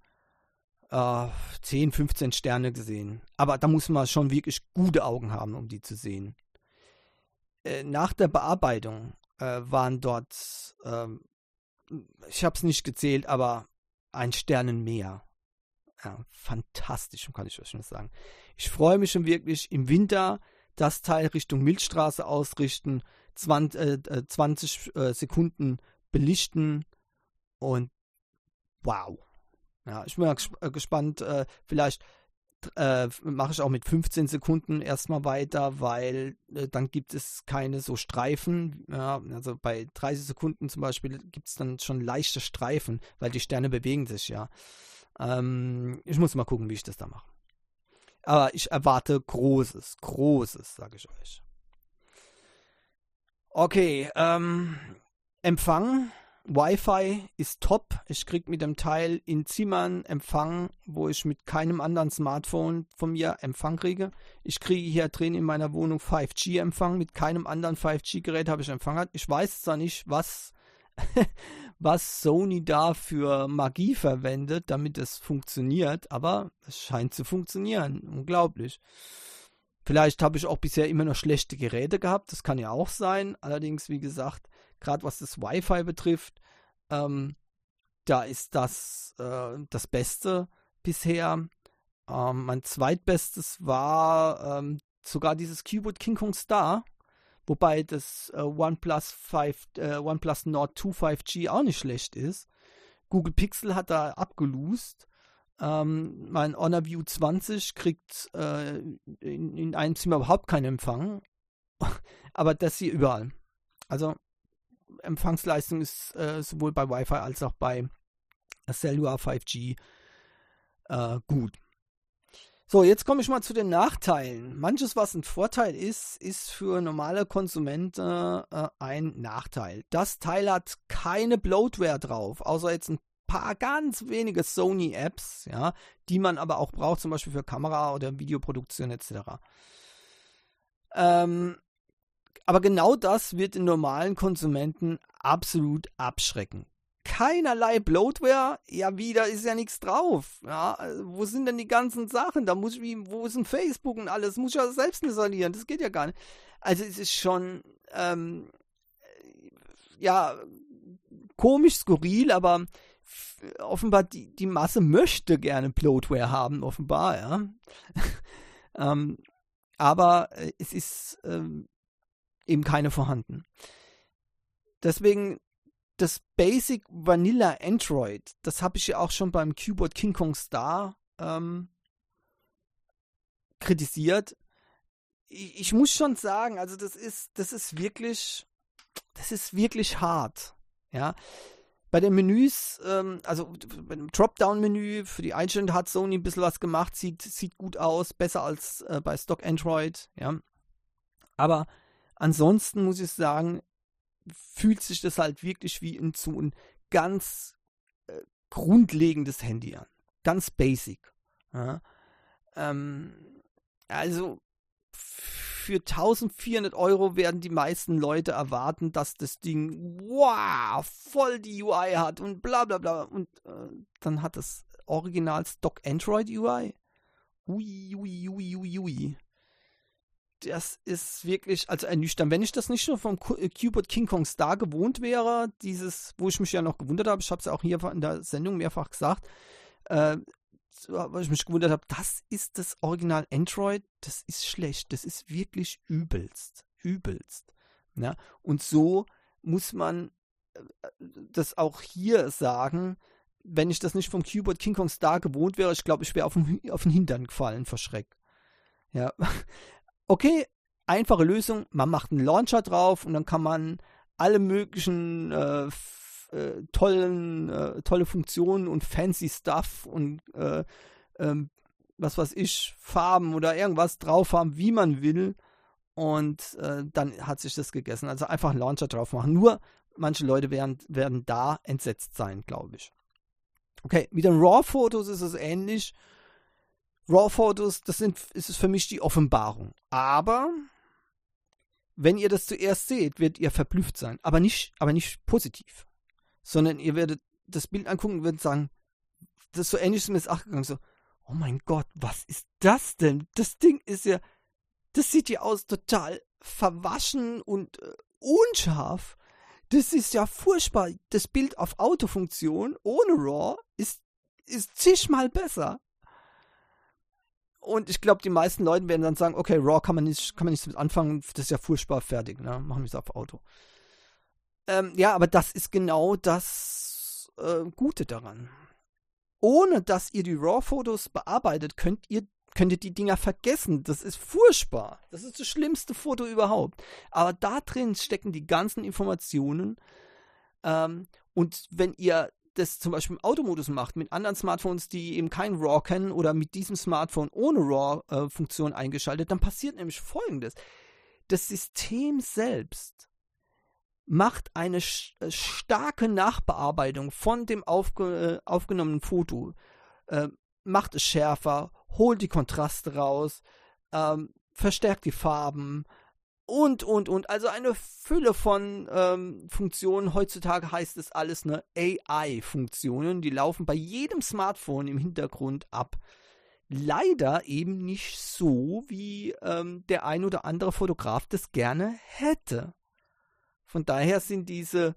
10, 15 Sterne gesehen. Aber da muss man schon wirklich gute Augen haben, um die zu sehen. Nach der Bearbeitung waren dort, ich habe es nicht gezählt, aber ein Sternen mehr. Ja, fantastisch, kann ich euch schon sagen. Ich freue mich schon wirklich im Winter das Teil Richtung Milchstraße ausrichten, 20 Sekunden belichten und wow. Ja, ich bin mal gespannt, vielleicht mache ich auch mit 15 Sekunden erstmal weiter, weil dann gibt es keine so Streifen. Ja, also bei 30 Sekunden zum Beispiel gibt es dann schon leichte Streifen, weil die Sterne bewegen sich, ja. Ich muss mal gucken, wie ich das da mache. Aber ich erwarte Großes, sage ich euch. Okay, Empfang. Wi-Fi ist top. Ich kriege mit dem Teil in Zimmern Empfang, wo ich mit keinem anderen Smartphone von mir Empfang kriege. Ich kriege hier drin in meiner Wohnung 5G-Empfang. Mit keinem anderen 5G-Gerät habe ich Empfang. Ich weiß zwar nicht, was Sony da für Magie verwendet, damit es funktioniert, aber es scheint zu funktionieren. Unglaublich. Vielleicht habe ich auch bisher immer noch schlechte Geräte gehabt, das kann ja auch sein. Allerdings, wie gesagt, gerade was das Wi-Fi betrifft, da ist das das Beste bisher. Mein zweitbestes war sogar dieses Cuboid King Kong Star, wobei das OnePlus Nord 2 5G auch nicht schlecht ist. Google Pixel hat da abgelost. Mein Honor View 20 kriegt in einem Zimmer überhaupt keinen Empfang, aber das hier überall. Also Empfangsleistung ist sowohl bei Wi-Fi als auch bei Cellular 5G gut. So, jetzt komme ich mal zu den Nachteilen. Manches, was ein Vorteil ist für normale Konsumenten ein Nachteil. Das Teil hat keine Bloatware drauf, außer jetzt ein paar ganz wenige Sony-Apps, ja, die man aber auch braucht, zum Beispiel für Kamera oder Videoproduktion etc. Aber genau das wird den normalen Konsumenten absolut abschrecken. keinerlei Bloatware, ja, da ist ja nichts drauf. Ja, wo sind denn die ganzen Sachen? Wo ist denn Facebook und alles? Muss ich ja selbst installieren, das geht ja gar nicht. Also es ist schon, ja, komisch, skurril, aber offenbar die Masse möchte gerne Bloatware haben, offenbar, ja. Aber es ist eben keine vorhanden. Deswegen das Basic Vanilla Android, das habe ich ja auch schon beim Keyboard King Kong Star kritisiert. Ich muss schon sagen, also das ist wirklich hart. Ja. Bei den Menüs, also bei dem Dropdown-Menü für die Einstellung hat Sony ein bisschen was gemacht, sieht gut aus, besser als bei Stock Android, ja. Aber ansonsten muss ich sagen, fühlt sich das halt wirklich wie ein ganz grundlegendes Handy an. Ganz basic. Ja. Also für 1.400 € werden die meisten Leute erwarten, dass das Ding voll die UI hat und bla bla bla. Und dann hat das Original Stock Android UI. Ui. Das ist wirklich, also ernüchternd. Wenn ich das nicht nur vom Keyboard King Kong Star gewohnt wäre, wo ich mich ja noch gewundert habe, ich habe es ja auch hier in der Sendung mehrfach gesagt, weil ich mich gewundert habe, das ist das Original Android, das ist schlecht, das ist wirklich übelst. Ja? Und so muss man das auch hier sagen, wenn ich das nicht vom Keyboard King Kong Star gewohnt wäre, ich glaube, ich wäre auf den Hintern gefallen vor Schreck. Ja. Okay, einfache Lösung, man macht einen Launcher drauf und dann kann man alle möglichen tolle Funktionen und fancy Stuff und was weiß ich, Farben oder irgendwas drauf haben, wie man will, und dann hat sich das gegessen. Also einfach einen Launcher drauf machen. Nur manche Leute werden da entsetzt sein, glaube ich. Okay, mit den RAW-Fotos ist es ähnlich. RAW-Fotos, ist es für mich die Offenbarung. Aber wenn ihr das zuerst seht, werdet ihr verblüfft sein. Aber nicht positiv. Sondern ihr werdet das Bild angucken und werdet sagen, das ist so ähnlich wie mir das gegangen, so, oh mein Gott, was ist das denn? Das Ding ist ja, das sieht ja aus total verwaschen und unscharf. Das ist ja furchtbar. Das Bild auf Autofunktion ohne RAW ist zigmal besser. Und ich glaube, die meisten Leute werden dann sagen, okay, RAW kann man nicht damit anfangen, das ist ja furchtbar, fertig, ne? Machen wir es auf Auto. Ja, aber das ist genau das Gute daran. Ohne dass ihr die RAW-Fotos bearbeitet, könnt ihr die Dinger vergessen. Das ist furchtbar. Das ist das schlimmste Foto überhaupt. Aber da drin stecken die ganzen Informationen. Und wenn ihr das zum Beispiel im Automodus macht, mit anderen Smartphones, die eben kein RAW kennen, oder mit diesem Smartphone ohne RAW-Funktion eingeschaltet, dann passiert nämlich Folgendes. Das System selbst macht eine starke Nachbearbeitung von dem aufgenommenen Foto, macht es schärfer, holt die Kontraste raus, verstärkt die Farben und. Also eine Fülle von Funktionen. Heutzutage heißt es alles eine AI-Funktionen, die laufen bei jedem Smartphone im Hintergrund ab. Leider eben nicht so, wie der ein oder andere Fotograf das gerne hätte. Von daher sind diese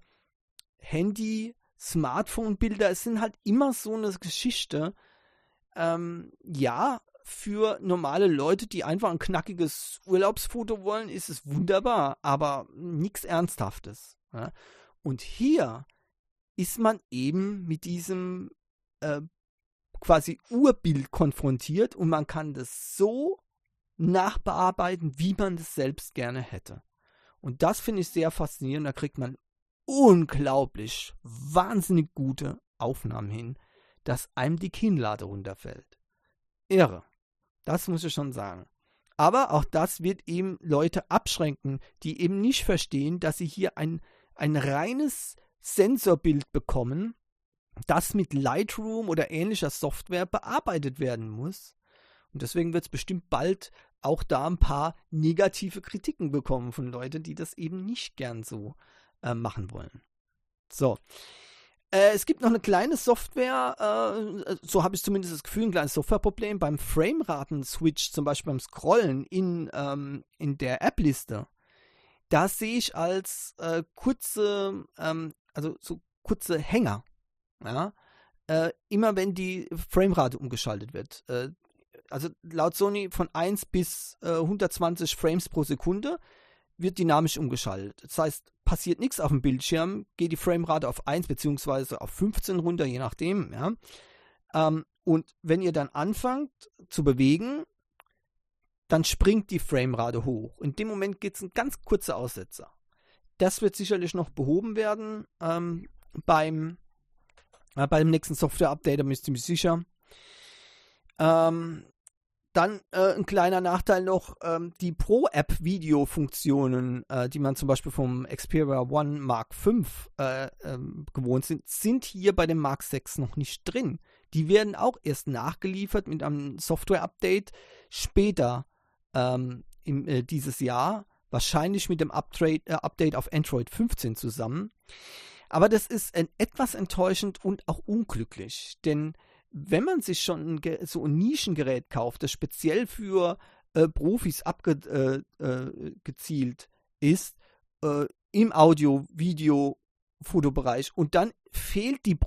Handy-Smartphone-Bilder, es sind halt immer so eine Geschichte, ja, für normale Leute, die einfach ein knackiges Urlaubsfoto wollen, ist es wunderbar, aber nichts Ernsthaftes. Ja? Und hier ist man eben mit diesem quasi Urbild konfrontiert und man kann das so nachbearbeiten, wie man das selbst gerne hätte. Und das finde ich sehr faszinierend. Da kriegt man unglaublich, wahnsinnig gute Aufnahmen hin, dass einem die Kinnlade runterfällt. Irre. Das muss ich schon sagen. Aber auch das wird eben Leute abschränken, die eben nicht verstehen, dass sie hier ein reines Sensorbild bekommen, das mit Lightroom oder ähnlicher Software bearbeitet werden muss. Und deswegen wird es bestimmt bald auch da ein paar negative Kritiken bekommen von Leuten, die das eben nicht gern so machen wollen. So. Es gibt noch eine kleine Software, so habe ich zumindest das Gefühl, ein kleines Softwareproblem beim Frameraten-Switch, zum Beispiel beim Scrollen in der App-Liste. Da sehe ich als kurze Hänger, ja, immer wenn die Framerate umgeschaltet wird. Also laut Sony von 1 bis 120 Frames pro Sekunde wird dynamisch umgeschaltet. Das heißt, passiert nichts auf dem Bildschirm, geht die Framerate auf 1 bzw. auf 15 runter, je nachdem. Ja. Und wenn ihr dann anfangt zu bewegen, dann springt die Framerate hoch. In dem Moment geht es ein ganz kurzer Aussetzer. Das wird sicherlich noch behoben werden beim nächsten Software-Update, da bin ich ziemlich sicher. Dann ein kleiner Nachteil noch, die Pro-App-Video-Funktionen, die man zum Beispiel vom Xperia One Mark V gewohnt sind hier bei dem Mark 6 noch nicht drin. Die werden auch erst nachgeliefert mit einem Software-Update später dieses Jahr, wahrscheinlich mit dem Update auf Android 15 zusammen. Aber das ist etwas enttäuschend und auch unglücklich, denn wenn man sich schon so ein Nischengerät kauft, das speziell für Profis abgezielt ist, im Audio-, Video-, Fotobereich und dann fehlt die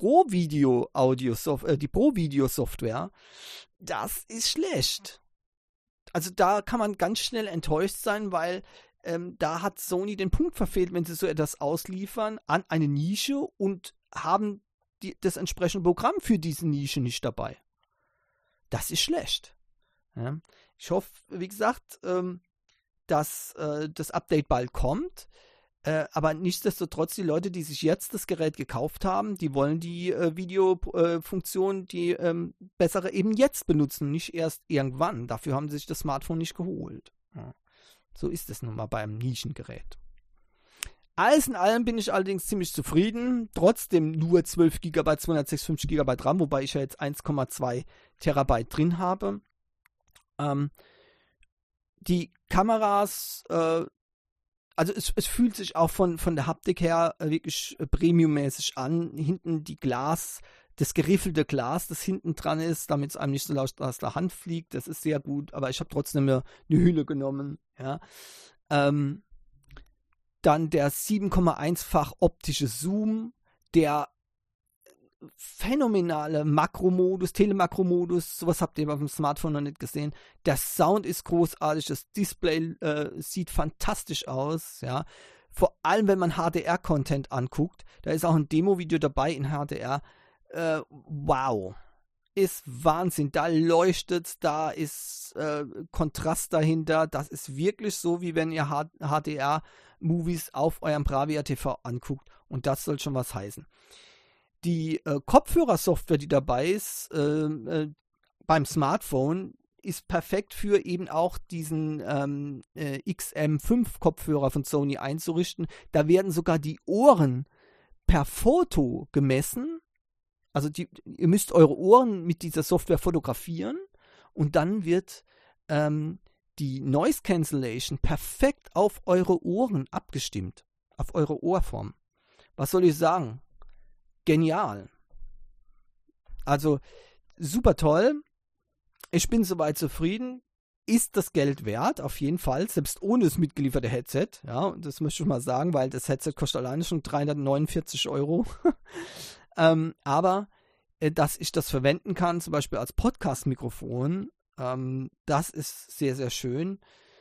Pro-Video-Software, das ist schlecht. Also da kann man ganz schnell enttäuscht sein, weil da hat Sony den Punkt verfehlt, wenn sie so etwas ausliefern an eine Nische und haben das entsprechende Programm für diese Nische nicht dabei. Das ist schlecht. Ja. Ich hoffe, wie gesagt, dass das Update bald kommt. Aber nichtsdestotrotz, die Leute, die sich jetzt das Gerät gekauft haben, die wollen die Videofunktion, die bessere eben jetzt benutzen, nicht erst irgendwann. Dafür haben sie sich das Smartphone nicht geholt. Ja. So ist es nun mal beim Nischengerät. Alles in allem bin ich allerdings ziemlich zufrieden. Trotzdem nur 12 GB, 256 GB RAM, wobei ich ja jetzt 1,2 Terabyte drin habe. Die Kameras, also es fühlt sich auch von der Haptik her wirklich premiummäßig an. Hinten das geriffelte Glas, das hinten dran ist, damit es einem nicht so leicht aus der Hand fliegt, das ist sehr gut. Aber ich habe trotzdem eine Hülle genommen. Ja. Dann der 7,1-fach optische Zoom, der phänomenale Makromodus, Telemakromodus, sowas habt ihr auf dem Smartphone noch nicht gesehen. Der Sound ist großartig, das Display sieht fantastisch aus, ja. Vor allem, wenn man HDR-Content anguckt, da ist auch ein Demo-Video dabei in HDR. Wow. Ist Wahnsinn, da leuchtet, da ist Kontrast dahinter, das ist wirklich so, wie wenn ihr HDR-Movies auf eurem Bravia TV anguckt und das soll schon was heißen. Die Kopfhörersoftware, die dabei ist, beim Smartphone, ist perfekt für eben auch diesen XM5 Kopfhörer von Sony einzurichten. Da werden sogar die Ohren per Foto gemessen. Also ihr müsst eure Ohren mit dieser Software fotografieren und dann wird die Noise Cancellation perfekt auf eure Ohren abgestimmt, auf eure Ohrform. Was soll ich sagen? Genial. Also super toll. Ich bin soweit zufrieden. Ist das Geld wert? Auf jeden Fall, selbst ohne das mitgelieferte Headset. Ja, das möchte ich mal sagen, weil das Headset kostet alleine schon 349 €. Aber dass ich das verwenden kann, zum Beispiel als Podcast-Mikrofon, das ist sehr, sehr schön.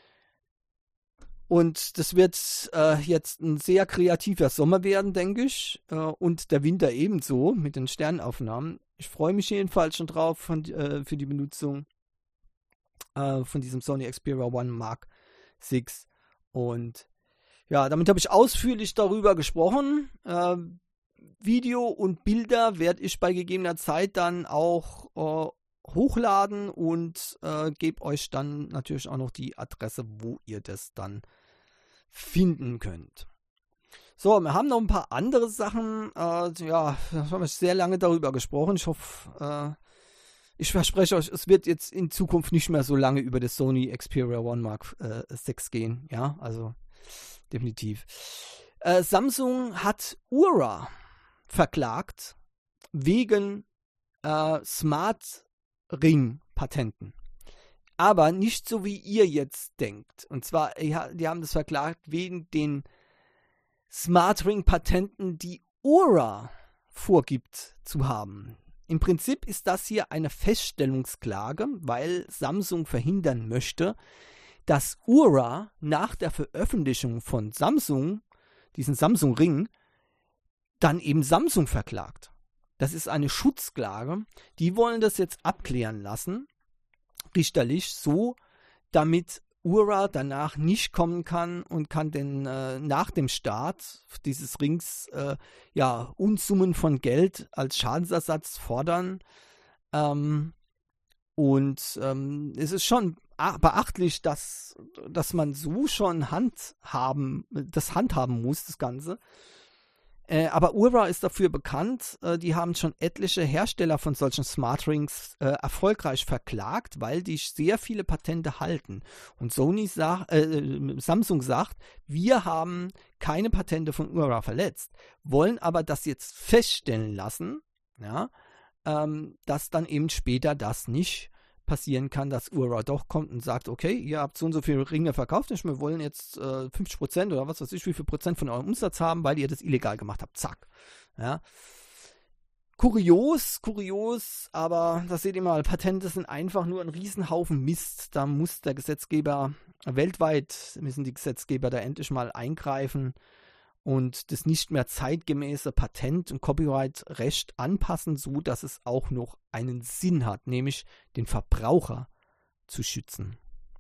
Und das wird jetzt ein sehr kreativer Sommer werden, denke ich. Und der Winter ebenso mit den Sternaufnahmen. Ich freue mich jedenfalls schon drauf für die Benutzung von diesem Sony Xperia One Mark 6. Und ja, damit habe ich ausführlich darüber gesprochen. Video und Bilder werde ich bei gegebener Zeit dann auch hochladen und gebe euch dann natürlich auch noch die Adresse, wo ihr das dann finden könnt. So, wir haben noch ein paar andere Sachen. Ja, da haben wir sehr lange darüber gesprochen. Ich hoffe, ich verspreche euch, es wird jetzt in Zukunft nicht mehr so lange über das Sony Xperia One Mark 6 gehen. Ja, also definitiv. Samsung hat Oura verklagt wegen Smart Ring Patenten. Aber nicht so, wie ihr jetzt denkt. Und zwar, die haben das verklagt wegen den Smart Ring Patenten, die Oura vorgibt zu haben. Im Prinzip ist das hier eine Feststellungsklage, weil Samsung verhindern möchte, dass Oura nach der Veröffentlichung von Samsung, diesen Samsung Ring, dann eben Samsung verklagt. Das ist eine Schutzklage. Die wollen das jetzt abklären lassen, richterlich, so, damit Oura danach nicht kommen kann und kann denn nach dem Start dieses Rings Unsummen von Geld als Schadensersatz fordern. Es ist schon beachtlich, dass man so schon handhaben muss, das Ganze. Aber Oura ist dafür bekannt, die haben schon etliche Hersteller von solchen Smart Rings erfolgreich verklagt, weil die sehr viele Patente halten. Und Samsung sagt, wir haben keine Patente von Oura verletzt, wollen aber das jetzt feststellen lassen, ja, dass dann eben später das nicht passieren kann, dass Oura doch kommt und sagt, okay, ihr habt so und so viele Ringe verkauft, wir wollen jetzt 50% oder was weiß ich, wie viel Prozent von eurem Umsatz haben, weil ihr das illegal gemacht habt. Zack. Ja. Kurios, aber das seht ihr mal, Patente sind einfach nur ein Riesenhaufen Mist. Da muss der Gesetzgeber, weltweit müssen die Gesetzgeber da endlich mal eingreifen und das nicht mehr zeitgemäße Patent- und Copyright-Recht anpassen, so dass es auch noch einen Sinn hat, nämlich den Verbraucher zu schützen.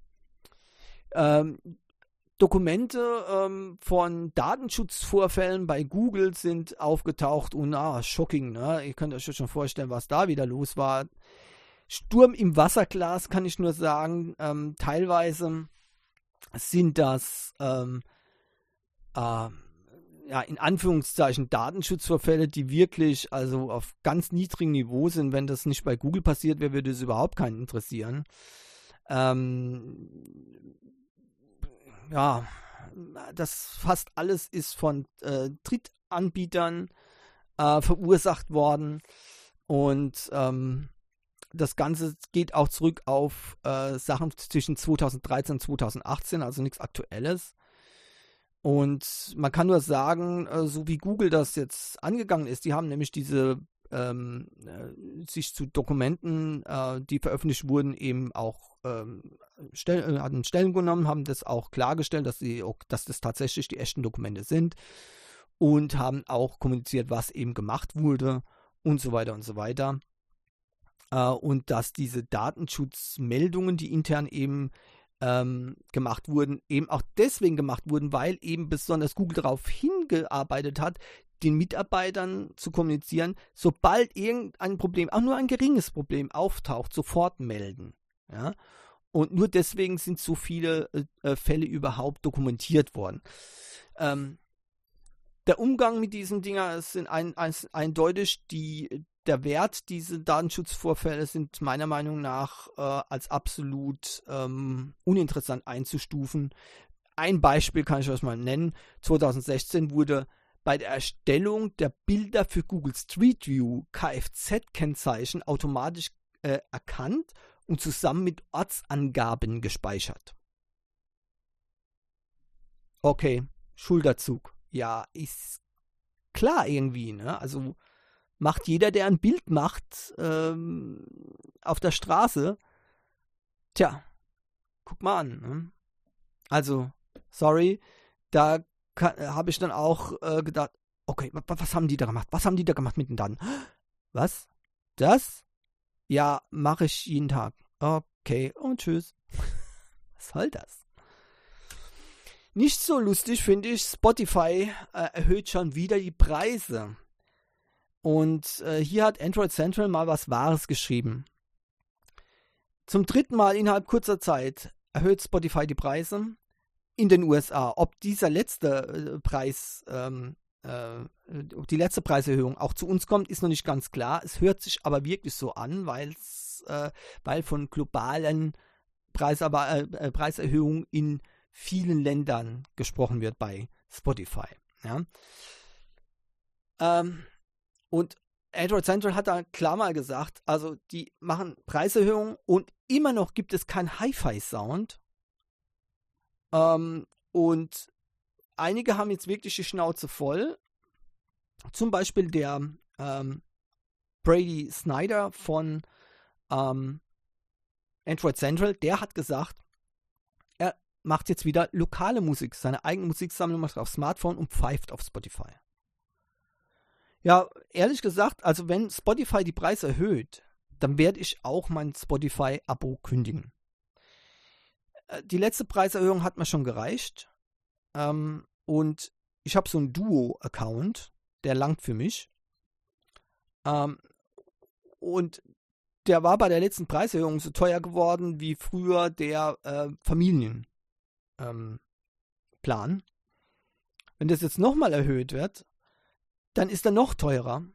Dokumente von Datenschutzvorfällen bei Google sind aufgetaucht und shocking, ne? Ihr könnt euch schon vorstellen, was da wieder los war. Sturm im Wasserglas, kann ich nur sagen. Teilweise sind das in Anführungszeichen Datenschutzvorfälle, die wirklich also auf ganz niedrigem Niveau sind. Wenn das nicht bei Google passiert wäre, würde es überhaupt keinen interessieren. Das fast alles ist von Drittanbietern verursacht worden und das Ganze geht auch zurück auf Sachen zwischen 2013 und 2018, also nichts Aktuelles. Und man kann nur sagen, so wie Google das jetzt angegangen ist, die haben nämlich diese sich zu Dokumenten, die veröffentlicht wurden, eben auch hatten Stellen genommen, haben das auch klargestellt, dass das tatsächlich die echten Dokumente sind und haben auch kommuniziert, was eben gemacht wurde und so weiter und so weiter. Und dass diese Datenschutzmeldungen, die intern eben gemacht wurden, eben auch deswegen gemacht wurden, weil eben besonders Google darauf hingearbeitet hat, den Mitarbeitern zu kommunizieren, sobald irgendein Problem, auch nur ein geringes Problem auftaucht, sofort melden. Ja? Und nur deswegen sind so viele Fälle überhaupt dokumentiert worden. Der Umgang mit diesen Dingen ist eindeutig, der Wert dieser Datenschutzvorfälle sind meiner Meinung nach als absolut uninteressant einzustufen. Ein Beispiel kann ich euch mal nennen. 2016 wurde bei der Erstellung der Bilder für Google Street View Kfz-Kennzeichen automatisch erkannt und zusammen mit Ortsangaben gespeichert. Okay, Schulterzug. Ja, ist klar irgendwie, ne? Also macht jeder, der ein Bild macht auf der Straße, tja, guck mal an. Ne? Also, sorry, da habe ich dann auch gedacht, okay, was haben die da gemacht? Was haben die da gemacht mit den Daten? Was? Das? Ja, mache ich jeden Tag. Okay, und tschüss. Was soll das? Nicht so lustig finde ich, Spotify erhöht schon wieder die Preise. Und hier hat Android Central mal was Wahres geschrieben. Zum 3. Mal innerhalb kurzer Zeit erhöht Spotify die Preise in den USA. Ob dieser letzte ob die letzte Preiserhöhung auch zu uns kommt, ist noch nicht ganz klar. Es hört sich aber wirklich so an, weil von globalen Preiserhöhungen in vielen Ländern gesprochen wird bei Spotify. Ja? Und Android Central hat da klar mal gesagt, also die machen Preiserhöhungen und immer noch gibt es keinen Hi-Fi-Sound. Und einige haben jetzt wirklich die Schnauze voll. Zum Beispiel der Brady Snyder von Android Central, der hat gesagt, er macht jetzt wieder lokale Musik, seine eigene Musiksammlung macht auf Smartphone und pfeift auf Spotify. Ja, ehrlich gesagt, also wenn Spotify die Preise erhöht, dann werde ich auch mein Spotify-Abo kündigen. Die letzte Preiserhöhung hat mir schon gereicht. Und ich habe so einen Duo-Account, der langt für mich. Und der war bei der letzten Preiserhöhung so teuer geworden wie früher der Familienplan. Wenn das jetzt nochmal erhöht wird, dann ist er noch teurer.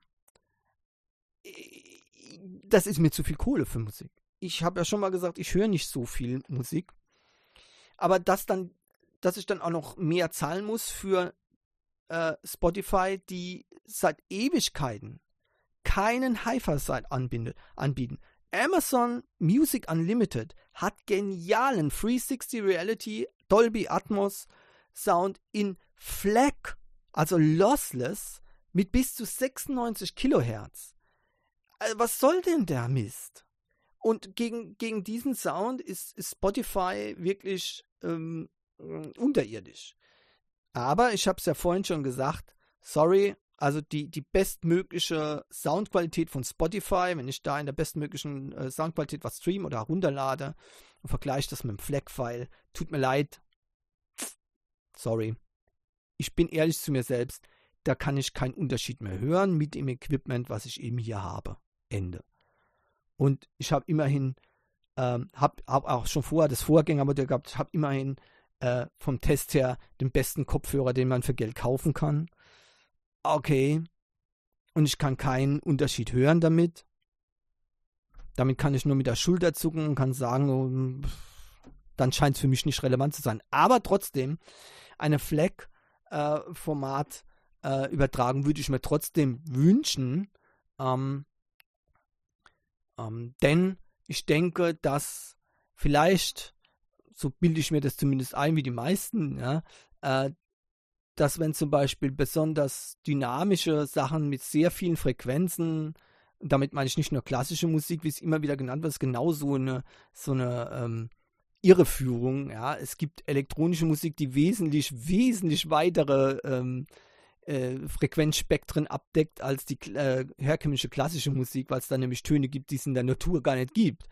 Das ist mir zu viel Kohle für Musik. Ich habe ja schon mal gesagt, ich höre nicht so viel Musik. Aber dass ich dann auch noch mehr zahlen muss für Spotify, die seit Ewigkeiten keinen Hi-Fi-Site anbieten. Amazon Music Unlimited hat genialen 360 Reality Dolby Atmos Sound in FLAC, also lossless, mit bis zu 96 Kilohertz. Also was soll denn der Mist? Und gegen diesen Sound ist Spotify wirklich unterirdisch. Aber ich habe es ja vorhin schon gesagt, sorry, also die bestmögliche Soundqualität von Spotify, wenn ich da in der bestmöglichen Soundqualität was streame oder herunterlade und vergleiche das mit dem FLAC-File, tut mir leid, sorry. Ich bin ehrlich zu mir selbst, da kann ich keinen Unterschied mehr hören mit dem Equipment, was ich eben hier habe. Ende. Und ich habe immerhin, habe auch schon vorher das Vorgängermodell gehabt, habe immerhin vom Test her den besten Kopfhörer, den man für Geld kaufen kann. Okay. Und ich kann keinen Unterschied hören damit. Damit kann ich nur mit der Schulter zucken und kann sagen, oh, dann scheint es für mich nicht relevant zu sein. Aber trotzdem, eine FLAC-Format übertragen würde ich mir trotzdem wünschen, denn ich denke, dass vielleicht, so bilde ich mir das zumindest ein, wie die meisten, ja, dass wenn zum Beispiel besonders dynamische Sachen mit sehr vielen Frequenzen, damit meine ich nicht nur klassische Musik, wie es immer wieder genannt wird, ist genau so eine Irreführung. Ja. Es gibt elektronische Musik, die wesentlich weitere Frequenzspektren abdeckt als die herkömmliche klassische Musik, weil es da nämlich Töne gibt, die es in der Natur gar nicht gibt.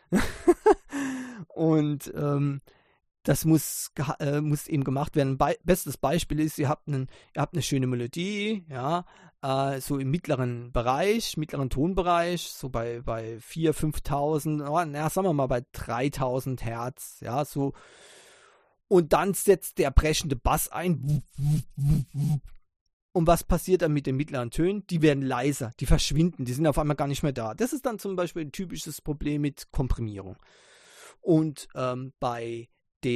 Und das muss eben gemacht werden. Bestes Beispiel ist, ihr habt eine schöne Melodie, ja, so im mittleren Tonbereich, so bei 4.000, 5.000, sagen wir mal bei 3.000 Hertz, ja, so. Und dann setzt der brechende Bass ein. Und was passiert dann mit den mittleren Tönen? Die werden leiser, die verschwinden, die sind auf einmal gar nicht mehr da. Das ist dann zum Beispiel ein typisches Problem mit Komprimierung. Und bei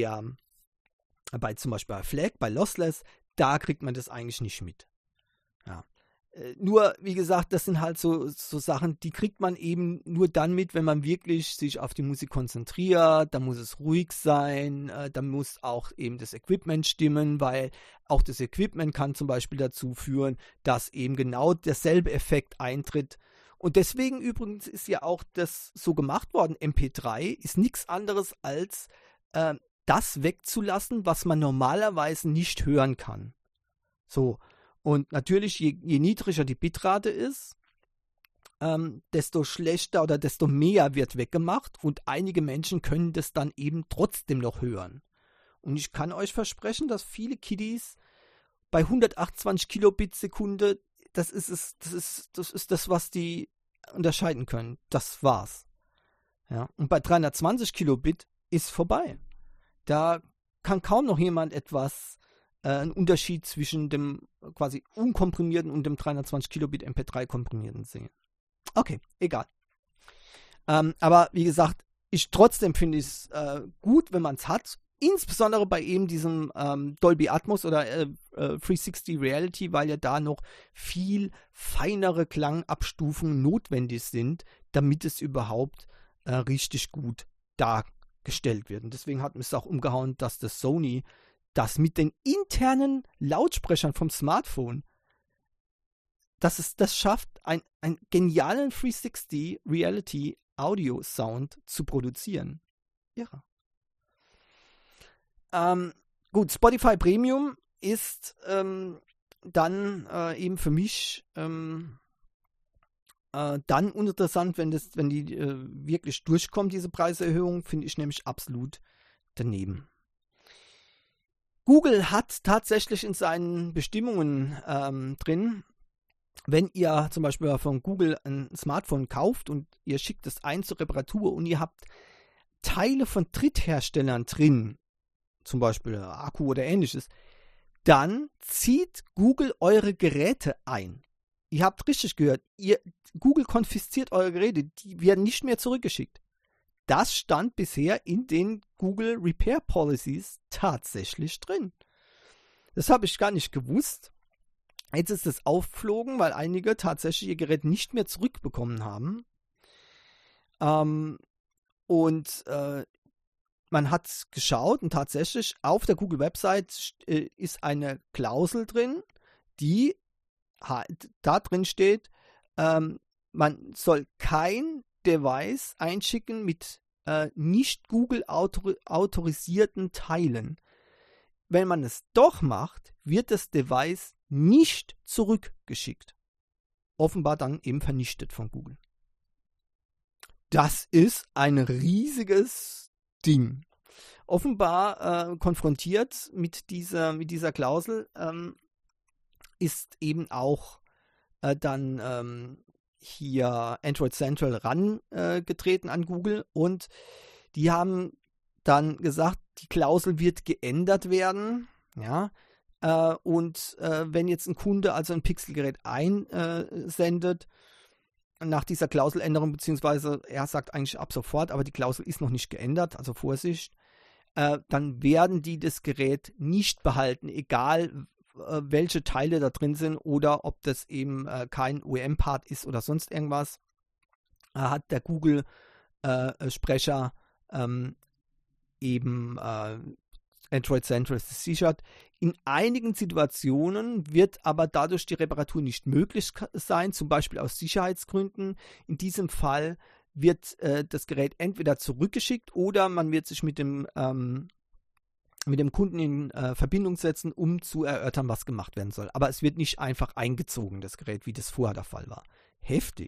zum Beispiel bei FLAC, bei Lossless, da kriegt man das eigentlich nicht mit. Ja. Nur, wie gesagt, das sind halt so Sachen, die kriegt man eben nur dann mit, wenn man wirklich sich auf die Musik konzentriert. Da muss es ruhig sein, da muss auch eben das Equipment stimmen, weil auch das Equipment kann zum Beispiel dazu führen, dass eben genau derselbe Effekt eintritt. Und deswegen übrigens ist ja auch das so gemacht worden. MP3 ist nichts anderes als das wegzulassen, was man normalerweise nicht hören kann. So. Und natürlich, je niedriger die Bitrate ist, desto schlechter oder desto mehr wird weggemacht und einige Menschen können das dann eben trotzdem noch hören. Und ich kann euch versprechen, dass viele Kiddies bei 128 Kilobit Sekunde, das ist das, was die unterscheiden können. Das war's. Ja? Und bei 320 Kilobit ist vorbei. Da kann kaum noch jemand einen Unterschied zwischen dem quasi unkomprimierten und dem 320 Kilobit MP3 komprimierten sehen. Okay, egal. Aber wie gesagt, trotzdem finde ich es gut, wenn man es hat. insbesondere bei eben diesem Dolby Atmos oder 360 Reality, weil ja da noch viel feinere Klangabstufungen notwendig sind, damit es überhaupt richtig gut dargestellt wird. Und deswegen hat mich es auch umgehauen, dass das Sony das mit den internen Lautsprechern vom Smartphone, dass es das schafft, einen genialen 360 Reality Audio Sound zu produzieren. Irre. Gut, Spotify Premium ist dann eben für mich dann uninteressant, wenn die wirklich durchkommt, diese Preiserhöhung, finde ich nämlich absolut daneben. Google hat tatsächlich in seinen Bestimmungen drin, wenn ihr zum Beispiel von Google ein Smartphone kauft und ihr schickt es ein zur Reparatur und ihr habt Teile von Drittherstellern drin, zum Beispiel Akku oder ähnliches, dann zieht Google eure Geräte ein. Ihr habt richtig gehört, Google konfisziert eure Geräte, die werden nicht mehr zurückgeschickt. Das stand bisher in den Google Repair Policies tatsächlich drin. Das habe ich gar nicht gewusst. Jetzt ist es aufgeflogen, weil einige tatsächlich ihr Gerät nicht mehr zurückbekommen haben. Man hat geschaut und tatsächlich auf der Google-Website ist eine Klausel drin, die da drin steht, man soll kein Device einschicken mit nicht Google autorisierten Teilen. Wenn man es doch macht, wird das Device nicht zurückgeschickt. Offenbar dann eben vernichtet von Google. Das ist ein riesiges Ding. Offenbar konfrontiert mit dieser Klausel ist eben auch dann hier Android Central rangetreten an Google und die haben dann gesagt, die Klausel wird geändert werden, ja, und wenn jetzt ein Kunde also ein Pixelgerät einsendet, nach dieser Klauseländerung, beziehungsweise er sagt eigentlich ab sofort, aber die Klausel ist noch nicht geändert, also Vorsicht, dann werden die das Gerät nicht behalten, egal welche Teile da drin sind oder ob das eben kein OEM-Part ist oder sonst irgendwas, hat der Google-Sprecher eben Android Central gesichert. In einigen Situationen wird aber dadurch die Reparatur nicht möglich sein, zum Beispiel aus Sicherheitsgründen. In diesem Fall wird das Gerät entweder zurückgeschickt oder man wird sich mit dem Kunden in Verbindung setzen, um zu erörtern, was gemacht werden soll. Aber es wird nicht einfach eingezogen, das Gerät, wie das vorher der Fall war. Heftig.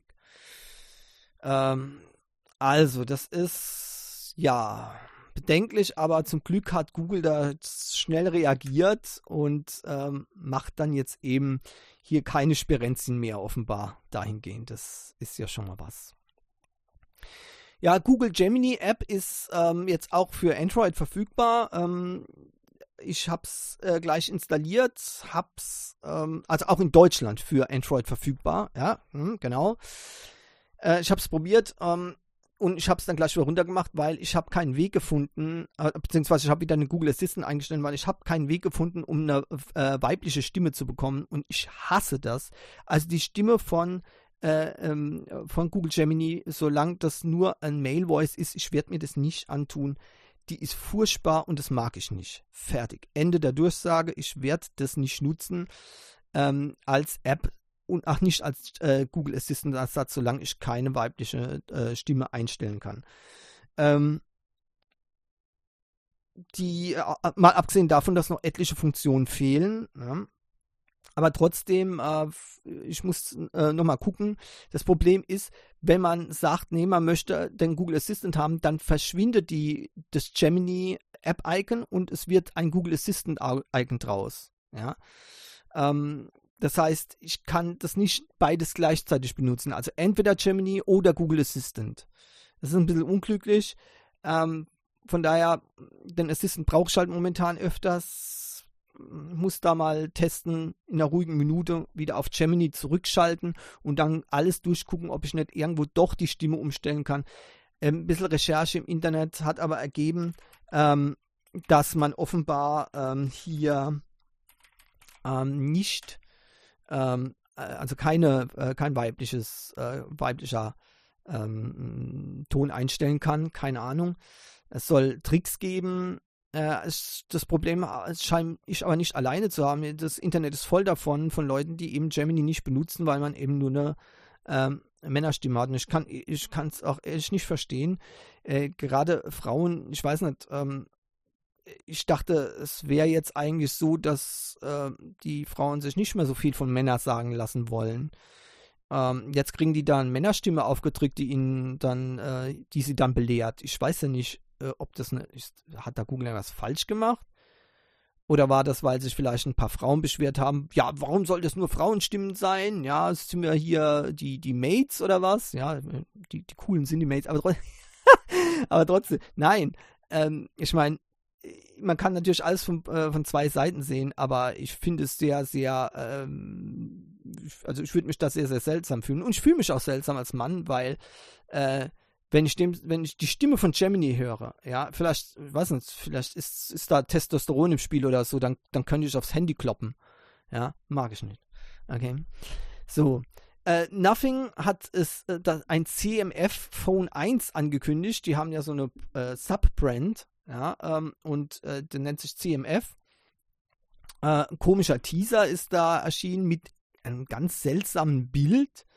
Also, das ist, ja, bedenklich, aber zum Glück hat Google da schnell reagiert und macht dann jetzt eben hier keine Sperenzien mehr offenbar dahingehend. Das ist ja schon mal was. Ja, Google Gemini App ist jetzt auch für Android verfügbar. Ich habe es gleich installiert, also auch in Deutschland für Android verfügbar. Ja, genau. Ich habe es probiert und ich habe es dann gleich wieder runtergemacht, weil ich habe keinen Weg gefunden, beziehungsweise ich habe wieder einen Google Assistant eingestellt, weil ich habe keinen Weg gefunden, um eine weibliche Stimme zu bekommen und ich hasse das. Also die Stimme von Google Gemini, solange das nur ein Mail-Voice ist, ich werde mir das nicht antun. Die ist furchtbar und das mag ich nicht. Fertig. Ende der Durchsage. Ich werde das nicht nutzen als App und auch nicht als Google Assistant Ersatz, solange ich keine weibliche Stimme einstellen kann. Mal abgesehen davon, dass noch etliche Funktionen fehlen, ja. Aber trotzdem, ich muss nochmal gucken. Das Problem ist, wenn man sagt, nee, man möchte den Google Assistant haben, dann verschwindet das Gemini App-Icon und es wird ein Google Assistant-Icon draus. Ja? Das heißt, ich kann das nicht beides gleichzeitig benutzen. Also entweder Gemini oder Google Assistant. Das ist ein bisschen unglücklich. Von daher, den Assistant brauche ich halt momentan öfters. Muss da mal testen, in einer ruhigen Minute wieder auf Gemini zurückschalten und dann alles durchgucken, ob ich nicht irgendwo doch die Stimme umstellen kann. Ein bisschen Recherche im Internet hat aber ergeben, dass man offenbar hier nicht, also kein weiblicher Ton einstellen kann, keine Ahnung. Es soll Tricks geben. Das Problem scheine ich aber nicht alleine zu haben. Das Internet ist voll davon, von Leuten, die eben Gemini nicht benutzen, weil man eben nur eine Männerstimme hat. Und ich kann es auch ehrlich nicht verstehen. Gerade Frauen, ich weiß nicht, ich dachte, es wäre jetzt eigentlich so, dass die Frauen sich nicht mehr so viel von Männern sagen lassen wollen. Jetzt kriegen die da eine Männerstimme aufgedrückt, die sie dann belehrt. Ich weiß ja nicht, ob das hat da Google was falsch gemacht? Oder war das, weil sich vielleicht ein paar Frauen beschwert haben, ja, warum soll das nur Frauenstimmen sein? Ja, es sind ja hier die Mates oder was? Ja, die coolen sind die Mates, aber trotzdem, nein. Ich meine, man kann natürlich alles von zwei Seiten sehen, aber ich finde es sehr, sehr, also ich würde mich da sehr, sehr seltsam fühlen. Und ich fühle mich auch seltsam als Mann, weil wenn ich die Stimme von Gemini höre, ja, vielleicht, ich weiß nicht, vielleicht ist da Testosteron im Spiel oder so, dann könnte ich aufs Handy kloppen. Ja, mag ich nicht. Okay. So. Nothing hat ein CMF Phone 1 angekündigt. Die haben ja so eine Subbrand, ja, und der nennt sich CMF. Ein komischer Teaser ist da erschienen mit einem ganz seltsamen Bild,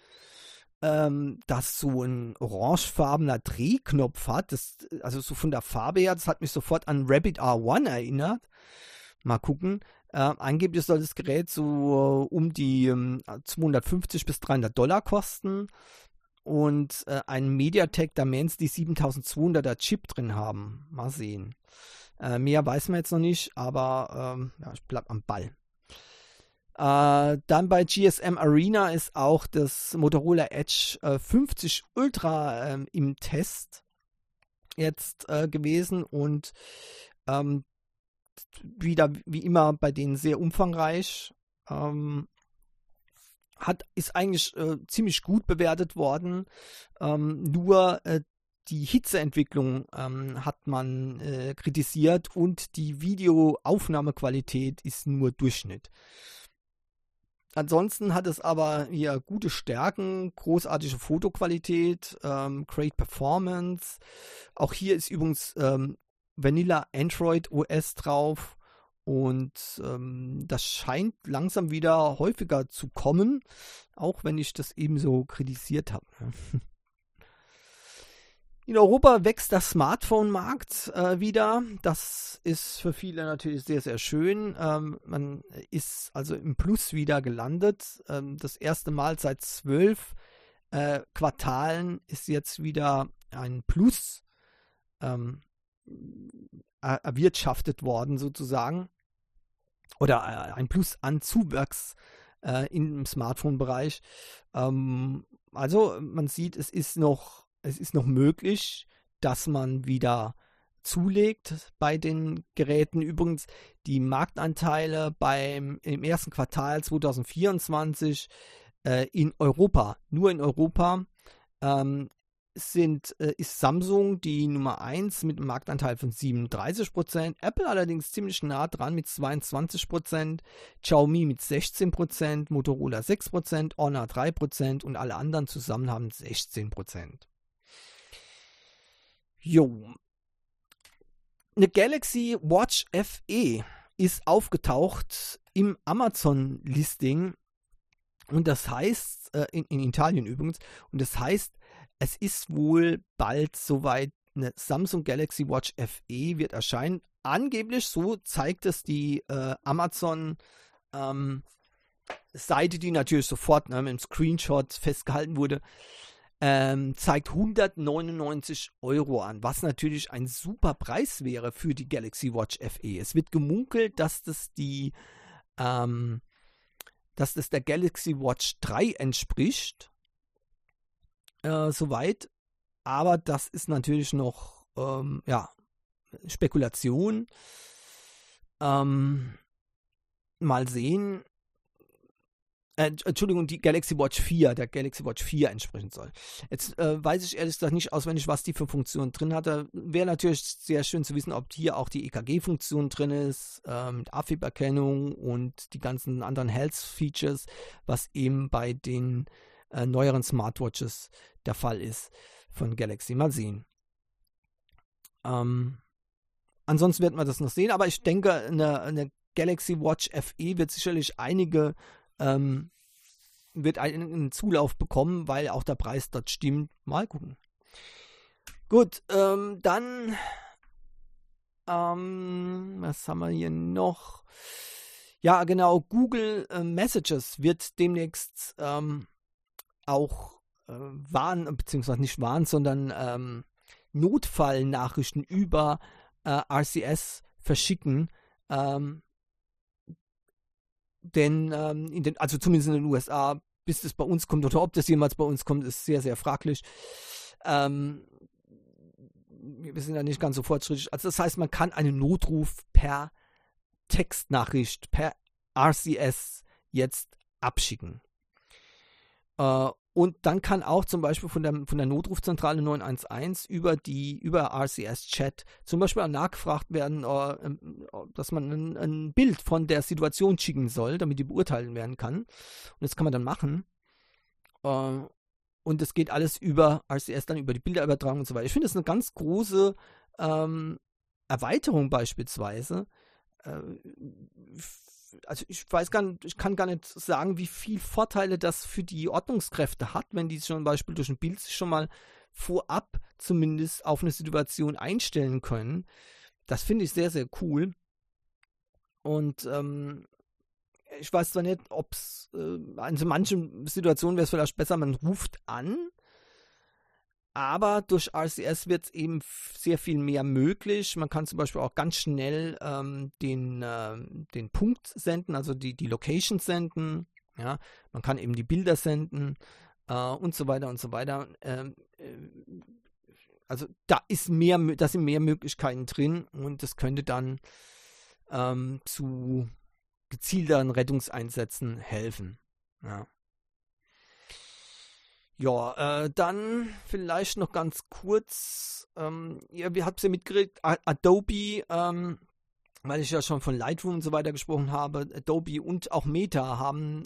das so ein orangefarbener Drehknopf hat. Also so von der Farbe her, das hat mich sofort an Rabbit R1 erinnert. Mal gucken. Angeblich soll das Gerät so um die 250 bis $300 kosten und ein MediaTek Dimensity 7200er Chip drin haben. Mal sehen. Mehr weiß man jetzt noch nicht, aber ja, ich bleib am Ball. Dann bei GSM Arena ist auch das Motorola Edge 50 Ultra im Test jetzt gewesen und wieder wie immer bei denen sehr umfangreich. Ist eigentlich ziemlich gut bewertet worden. Nur die Hitzeentwicklung hat man kritisiert und die Videoaufnahmequalität ist nur Durchschnitt. Ansonsten hat es aber hier gute Stärken, großartige Fotoqualität, great Performance. Auch hier ist übrigens Vanilla Android OS drauf und das scheint langsam wieder häufiger zu kommen, auch wenn ich das ebenso kritisiert habe. In Europa wächst der Smartphone-Markt wieder. Das ist für viele natürlich sehr, sehr schön. Man ist also im Plus wieder gelandet. Das erste Mal seit 12 Quartalen ist jetzt wieder ein Plus erwirtschaftet worden sozusagen. Oder ein Plus an Zuwachs im Smartphone-Bereich. Also man sieht, es ist noch möglich, dass man wieder zulegt bei den Geräten. Übrigens, die Marktanteile im ersten Quartal 2024 in Europa, nur in Europa, ist Samsung die Nummer 1 mit einem Marktanteil von 37%, Apple allerdings ziemlich nah dran mit 22%, Xiaomi mit 16%, Motorola 6%, Honor 3% und alle anderen zusammen haben 16%. Jo. Eine Galaxy Watch FE ist aufgetaucht im Amazon-Listing und das heißt, in Italien übrigens, und das heißt, es ist wohl bald soweit, eine Samsung Galaxy Watch FE wird erscheinen. Angeblich, so zeigt es die Amazon Seite, die natürlich sofort mit einem Screenshot festgehalten wurde, zeigt 199 € an, was natürlich ein super Preis wäre für die Galaxy Watch FE. Es wird gemunkelt, dass das der Galaxy Watch 3 entspricht, soweit, aber das ist natürlich noch Spekulation. Mal sehen. Entschuldigung, die Galaxy Watch 4, der Galaxy Watch 4 entsprechen soll. Jetzt weiß ich ehrlich gesagt nicht auswendig, was die für Funktionen drin hatte. Wäre natürlich sehr schön zu wissen, ob hier auch die EKG-Funktion drin ist, mit AFib-Erkennung und die ganzen anderen Health-Features, was eben bei den neueren Smartwatches der Fall ist von Galaxy. Mal sehen. Ansonsten wird man das noch sehen, aber ich denke, eine Galaxy Watch FE wird sicherlich wird einen Zulauf bekommen, weil auch der Preis dort stimmt. Mal gucken. Gut, dann was haben wir hier noch? Ja, genau, Google Messages wird demnächst auch beziehungsweise nicht warnen, sondern Notfallnachrichten über RCS verschicken. Denn also zumindest in den USA, bis das bei uns kommt oder ob das jemals bei uns kommt, ist sehr, sehr fraglich. Wir sind ja nicht ganz so fortschrittlich. Also das heißt, man kann einen Notruf per Textnachricht, per RCS jetzt abschicken. Und dann kann auch zum Beispiel von der Notrufzentrale 911 über RCS-Chat zum Beispiel auch nachgefragt werden, dass man ein Bild von der Situation schicken soll, damit die beurteilt werden kann. Und das kann man dann machen. Und das geht alles über RCS, dann über die Bilderübertragung und so weiter. Ich finde das eine ganz große Erweiterung beispielsweise. Also ich kann gar nicht sagen, wie viel Vorteile das für die Ordnungskräfte hat, wenn die zum Beispiel durch ein Bild sich schon mal vorab zumindest auf eine Situation einstellen können. Das finde ich sehr, sehr cool. Und ich weiß zwar nicht, ob es in manchen Situationen wäre es vielleicht besser, man ruft an, aber durch RCS wird es eben sehr viel mehr möglich. Man kann zum Beispiel auch ganz schnell den Punkt senden, also die Location senden. Ja? Man kann eben die Bilder senden und so weiter und so weiter. Also da sind mehr Möglichkeiten drin und das könnte dann zu gezielteren Rettungseinsätzen helfen. Ja. Ja, dann vielleicht noch ganz kurz, ihr habt es ja mitgekriegt, Adobe, weil ich ja schon von Lightroom und so weiter gesprochen habe, Adobe und auch Meta haben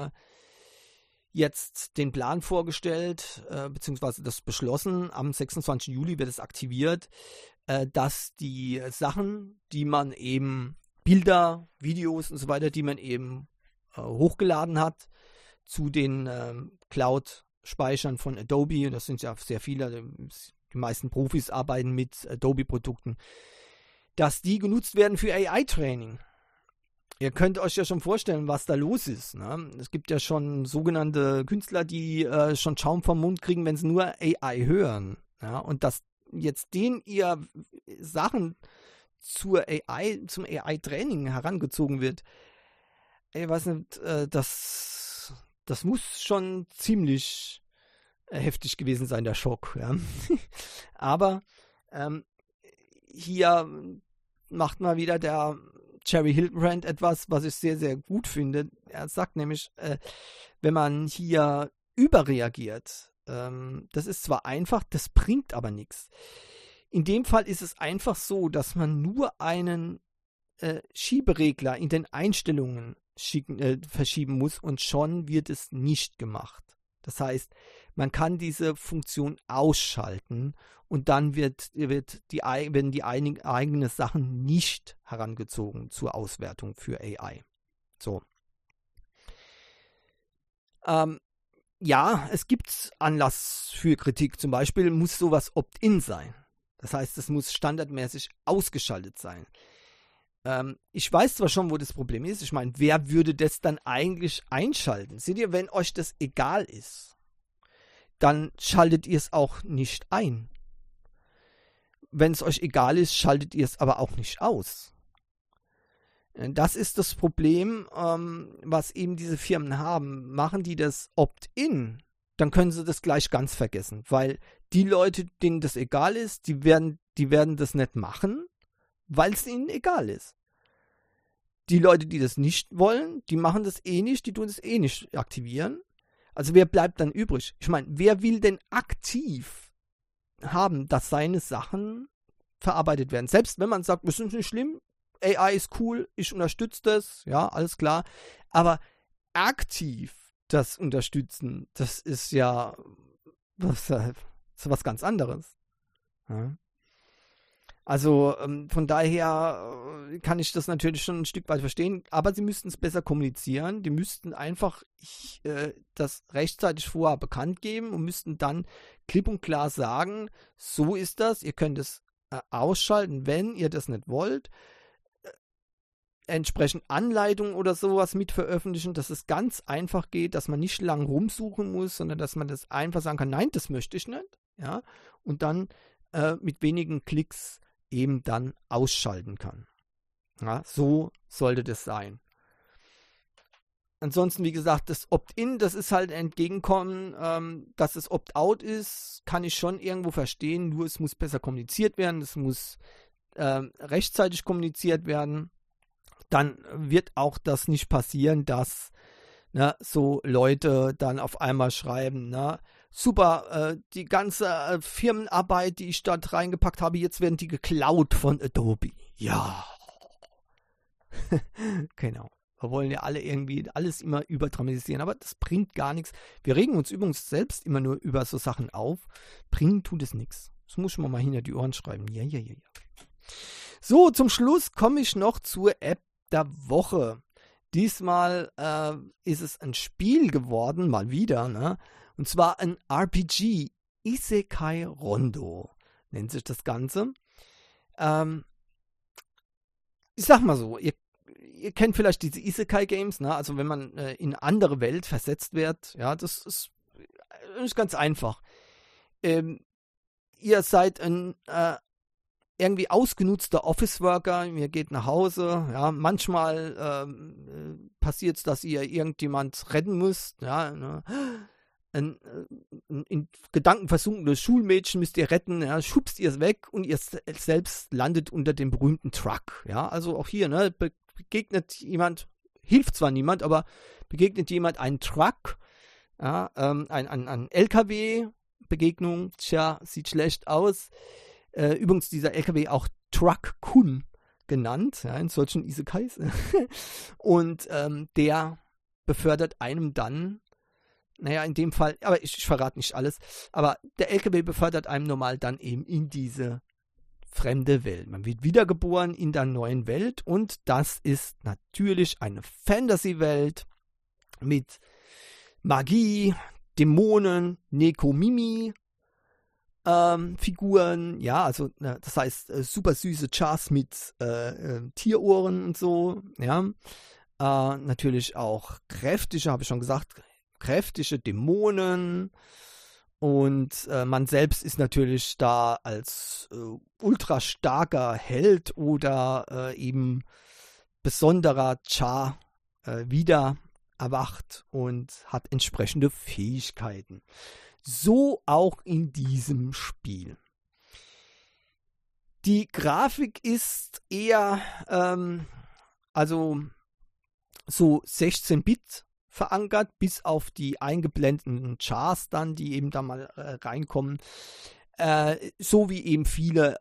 jetzt den Plan vorgestellt, beziehungsweise das beschlossen, am 26. Juli wird es aktiviert, dass die Sachen, die man eben, Bilder, Videos und so weiter, die man eben hochgeladen hat, zu den Cloud-Speichern von Adobe, das sind ja sehr viele, die meisten Profis arbeiten mit Adobe-Produkten, dass die genutzt werden für AI-Training. Ihr könnt euch ja schon vorstellen, was da los ist. Ne? Es gibt ja schon sogenannte Künstler, die schon Schaum vom Mund kriegen, wenn sie nur AI hören. Ja? Und dass jetzt denen ihr Sachen zum AI-Training herangezogen wird, ich weiß nicht, das muss schon ziemlich heftig gewesen sein, der Schock. Ja? Aber hier macht mal wieder der Jerry Hildenbrand etwas, was ich sehr, sehr gut finde. Er sagt nämlich, wenn man hier überreagiert, das ist zwar einfach, das bringt aber nichts. In dem Fall ist es einfach so, dass man nur einen Schieberegler in den Einstellungen verschieben muss und schon wird es nicht gemacht. Das heißt, man kann diese Funktion ausschalten und dann werden die eigenen Sachen nicht herangezogen zur Auswertung für AI. So. Ja, es gibt Anlass für Kritik. Zum Beispiel muss sowas Opt-in sein. Das heißt, es muss standardmäßig ausgeschaltet sein. Ich weiß zwar schon, wo das Problem ist. Ich meine, wer würde das dann eigentlich einschalten? Seht ihr, wenn euch das egal ist, dann schaltet ihr es auch nicht ein. Wenn es euch egal ist, schaltet ihr es aber auch nicht aus. Das ist das Problem, was eben diese Firmen haben. Machen die das Opt-in, dann können sie das gleich ganz vergessen, weil die Leute, denen das egal ist, die werden das nicht machen, weil es ihnen egal ist. Die Leute, die das nicht wollen, die machen das eh nicht, die tun es eh nicht aktivieren. Also wer bleibt dann übrig? Ich meine, wer will denn aktiv haben, dass seine Sachen verarbeitet werden? Selbst wenn man sagt, das ist nicht schlimm, AI ist cool, ich unterstütze das, ja, alles klar. Aber aktiv das unterstützen, das ist ja was ganz anderes. Ja. Also von daher kann ich das natürlich schon ein Stück weit verstehen, aber sie müssten es besser kommunizieren. Die müssten einfach das rechtzeitig vorher bekannt geben und müssten dann klipp und klar sagen, so ist das, ihr könnt es ausschalten, wenn ihr das nicht wollt. Entsprechend Anleitungen oder sowas mit veröffentlichen, dass es ganz einfach geht, dass man nicht lang rumsuchen muss, sondern dass man das einfach sagen kann, nein, das möchte ich nicht. Ja? Und dann mit wenigen Klicks eben dann ausschalten kann. Ja, so sollte das sein. Ansonsten, wie gesagt, das Opt-in, das ist halt ein Entgegenkommen, dass es Opt-out ist, kann ich schon irgendwo verstehen, nur es muss besser kommuniziert werden, es muss rechtzeitig kommuniziert werden. Dann wird auch das nicht passieren, dass so Leute dann auf einmal schreiben, super, die ganze Firmenarbeit, die ich dort reingepackt habe, jetzt werden die geklaut von Adobe. Ja. Genau. Wir wollen ja alle irgendwie alles immer überdramatisieren, aber das bringt gar nichts. Wir regen uns übrigens selbst immer nur über so Sachen auf. Bringen tut es nichts. Das muss man mal hinter die Ohren schreiben. Ja. So, zum Schluss komme ich noch zur App der Woche. Diesmal ist es ein Spiel geworden, mal wieder, und zwar ein RPG, Isekai Rondo nennt sich das Ganze. Ich sag mal so, ihr kennt vielleicht diese Isekai-Games, also wenn man in eine andere Welt versetzt wird, ja, das ist ganz einfach. Ihr seid ein irgendwie ausgenutzter Office-Worker, ihr geht nach Hause, ja, manchmal passiert es, dass ihr irgendjemand retten müsst, ja, ein in Gedanken versunkenes Schulmädchen müsst ihr retten, ja, schubst ihr es weg und ihr selbst landet unter dem berühmten Truck, ja, also auch hier, begegnet jemand, hilft zwar niemand, aber begegnet jemand einen Truck, ja, ein LKW-Begegnung, tja, sieht schlecht aus. Übrigens dieser LKW auch Truck-Kun genannt, ja, in solchen Isekais. Und der befördert einem dann, in dem Fall, aber ich verrate nicht alles, aber der LKW befördert einem normal dann eben in diese fremde Welt. Man wird wiedergeboren in der neuen Welt und das ist natürlich eine Fantasy-Welt mit Magie, Dämonen, Nekomimi, Figuren, ja, also das heißt super süße Chars mit Tierohren und so, ja. Natürlich auch kräftige, habe ich schon gesagt, kräftige Dämonen und man selbst ist natürlich da als ultra starker Held oder eben besonderer Char wieder erwacht und hat entsprechende Fähigkeiten. So auch in diesem Spiel. Die Grafik ist eher, also so 16-Bit verankert, bis auf die eingeblendeten Chars dann, die eben da mal reinkommen. So wie eben viele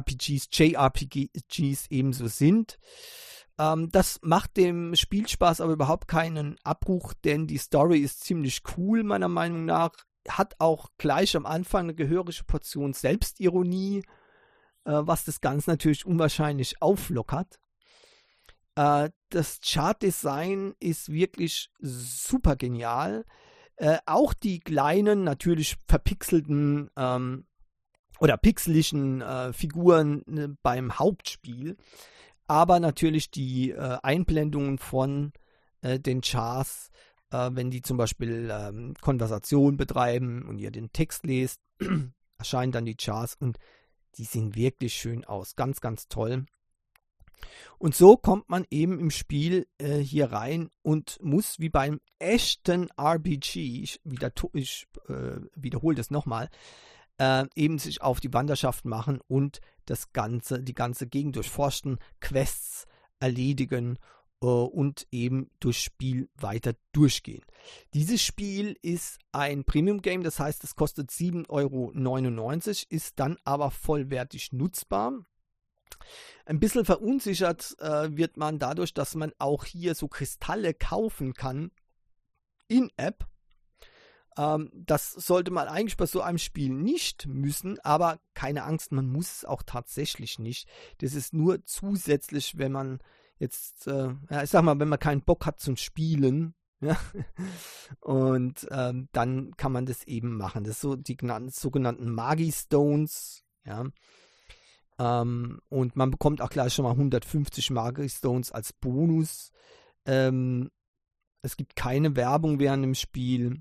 JRPGs ebenso sind. Das macht dem Spielspaß aber überhaupt keinen Abbruch, denn die Story ist ziemlich cool, meiner Meinung nach. Hat auch gleich am Anfang eine gehörige Portion Selbstironie, was das Ganze natürlich unwahrscheinlich auflockert. Das Chartdesign ist wirklich super genial. Auch die kleinen, natürlich verpixelten oder pixeligen Figuren beim Hauptspiel, aber natürlich die Einblendungen von den Chars, wenn die zum Beispiel Konversation betreiben und ihr den Text lest, erscheinen dann die Chars und die sehen wirklich schön aus. Ganz, ganz toll. Und so kommt man eben im Spiel hier rein und muss wie beim echten RPG, ich wiederhole das nochmal, eben sich auf die Wanderschaft machen und die ganze Gegend durchforschen, Quests erledigen und eben durchs Spiel weiter durchgehen. Dieses Spiel ist ein Premium-Game, das heißt, es kostet 7,99 €, ist dann aber vollwertig nutzbar. Ein bisschen verunsichert wird man dadurch, dass man auch hier so Kristalle kaufen kann in-App. Das sollte man eigentlich bei so einem Spiel nicht müssen, aber keine Angst, man muss es auch tatsächlich nicht. Das ist nur zusätzlich, wenn man jetzt, ich sag mal, wenn man keinen Bock hat zum Spielen, ja, und dann kann man das eben machen. Das sind so die sogenannten Magi-Stones, ja. Und man bekommt auch gleich schon mal 150 Magi-Stones als Bonus. Es gibt keine Werbung während dem Spiel.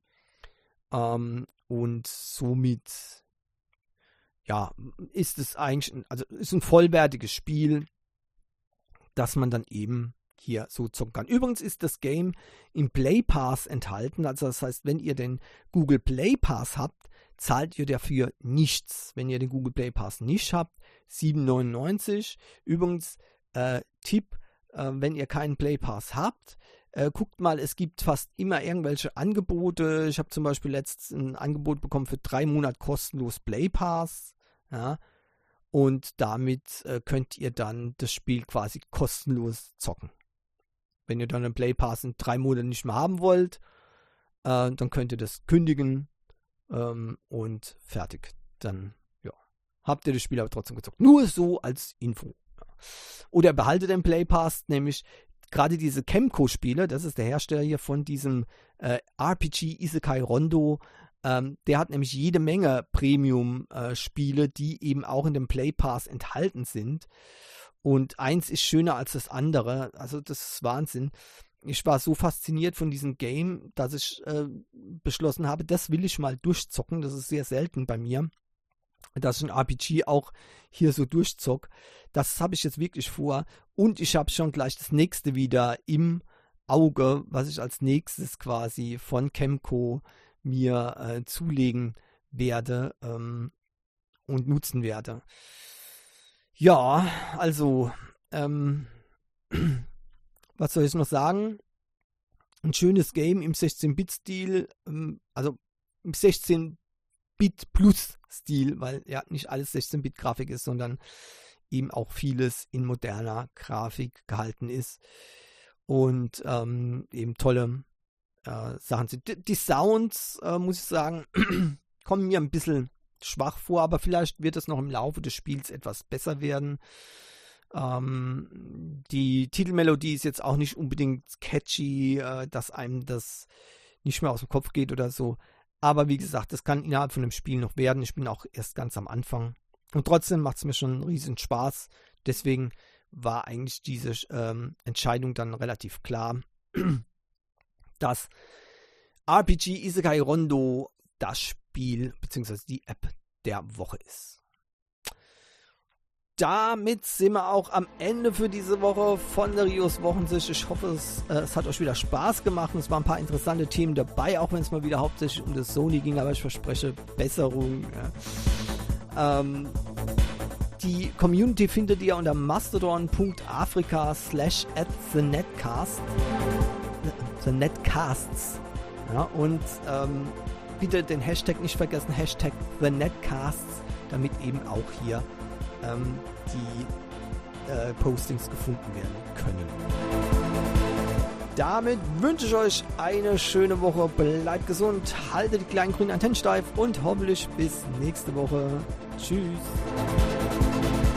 Und somit, ja, ist es eigentlich, also ist ein vollwertiges Spiel, das man dann eben hier so zocken kann. Übrigens ist das Game im Play Pass enthalten, also das heißt, wenn ihr den Google Play Pass habt, zahlt ihr dafür nichts. Wenn ihr den Google Play Pass nicht habt, 7,99 €. Übrigens, Tipp, wenn ihr keinen Play Pass habt, guckt mal, es gibt fast immer irgendwelche Angebote. Ich habe zum Beispiel letztens ein Angebot bekommen für 3 Monate kostenlos Play Pass. Ja, und damit könnt ihr dann das Spiel quasi kostenlos zocken. Wenn ihr dann einen Play Pass in 3 Monaten nicht mehr haben wollt, dann könnt ihr das kündigen und fertig. Dann ja, habt ihr das Spiel aber trotzdem gezockt. Nur so als Info. Ja. Oder behaltet den Play Pass, nämlich gerade diese Kemco-Spiele, das ist der Hersteller hier von diesem RPG Isekai Rondo, der hat nämlich jede Menge Premium-Spiele, die eben auch in dem Play Pass enthalten sind. Und eins ist schöner als das andere, also das ist Wahnsinn. Ich war so fasziniert von diesem Game, dass ich beschlossen habe, das will ich mal durchzocken. Das ist sehr selten bei mir, dass ich ein RPG auch hier so durchzock. Das habe ich jetzt wirklich vor. Und ich habe schon gleich das nächste wieder im Auge, was ich als nächstes quasi von Kemco mir zulegen werde und nutzen werde. Ja, also, was soll ich noch sagen? Ein schönes Game im 16-Bit-Stil, also im 16-Bit-Plus-Stil, weil ja nicht alles 16-Bit-Grafik ist, sondern eben auch vieles in moderner Grafik gehalten ist und eben tolle Sachen sind. Die Sounds, muss ich sagen, kommen mir ein bisschen schwach vor, aber vielleicht wird es noch im Laufe des Spiels etwas besser werden. Die Titelmelodie ist jetzt auch nicht unbedingt catchy, dass einem das nicht mehr aus dem Kopf geht oder so. Aber wie gesagt, das kann innerhalb von dem Spiel noch werden. Ich bin auch erst ganz am Anfang. Und trotzdem macht es mir schon einen riesen Spaß. Deswegen war eigentlich diese Entscheidung dann relativ klar, dass RPG Isekai Rondo das Spiel bzw. die App der Woche ist. Damit sind wir auch am Ende für diese Woche von der Rios Wochensicht. Ich hoffe, es hat euch wieder Spaß gemacht und es waren ein paar interessante Themen dabei, auch wenn es mal wieder hauptsächlich um das Sony ging, aber ich verspreche Besserung. Ja. Die Community findet ihr unter mastodon.africa/@thenetcast. The Netcasts. Ja, und bitte den Hashtag nicht vergessen, Hashtag TheNetcasts, damit eben auch hier die Postings gefunden werden können. Damit wünsche ich euch eine schöne Woche. Bleibt gesund, haltet die kleinen grünen Antennen steif und hoffentlich bis nächste Woche. Tschüss.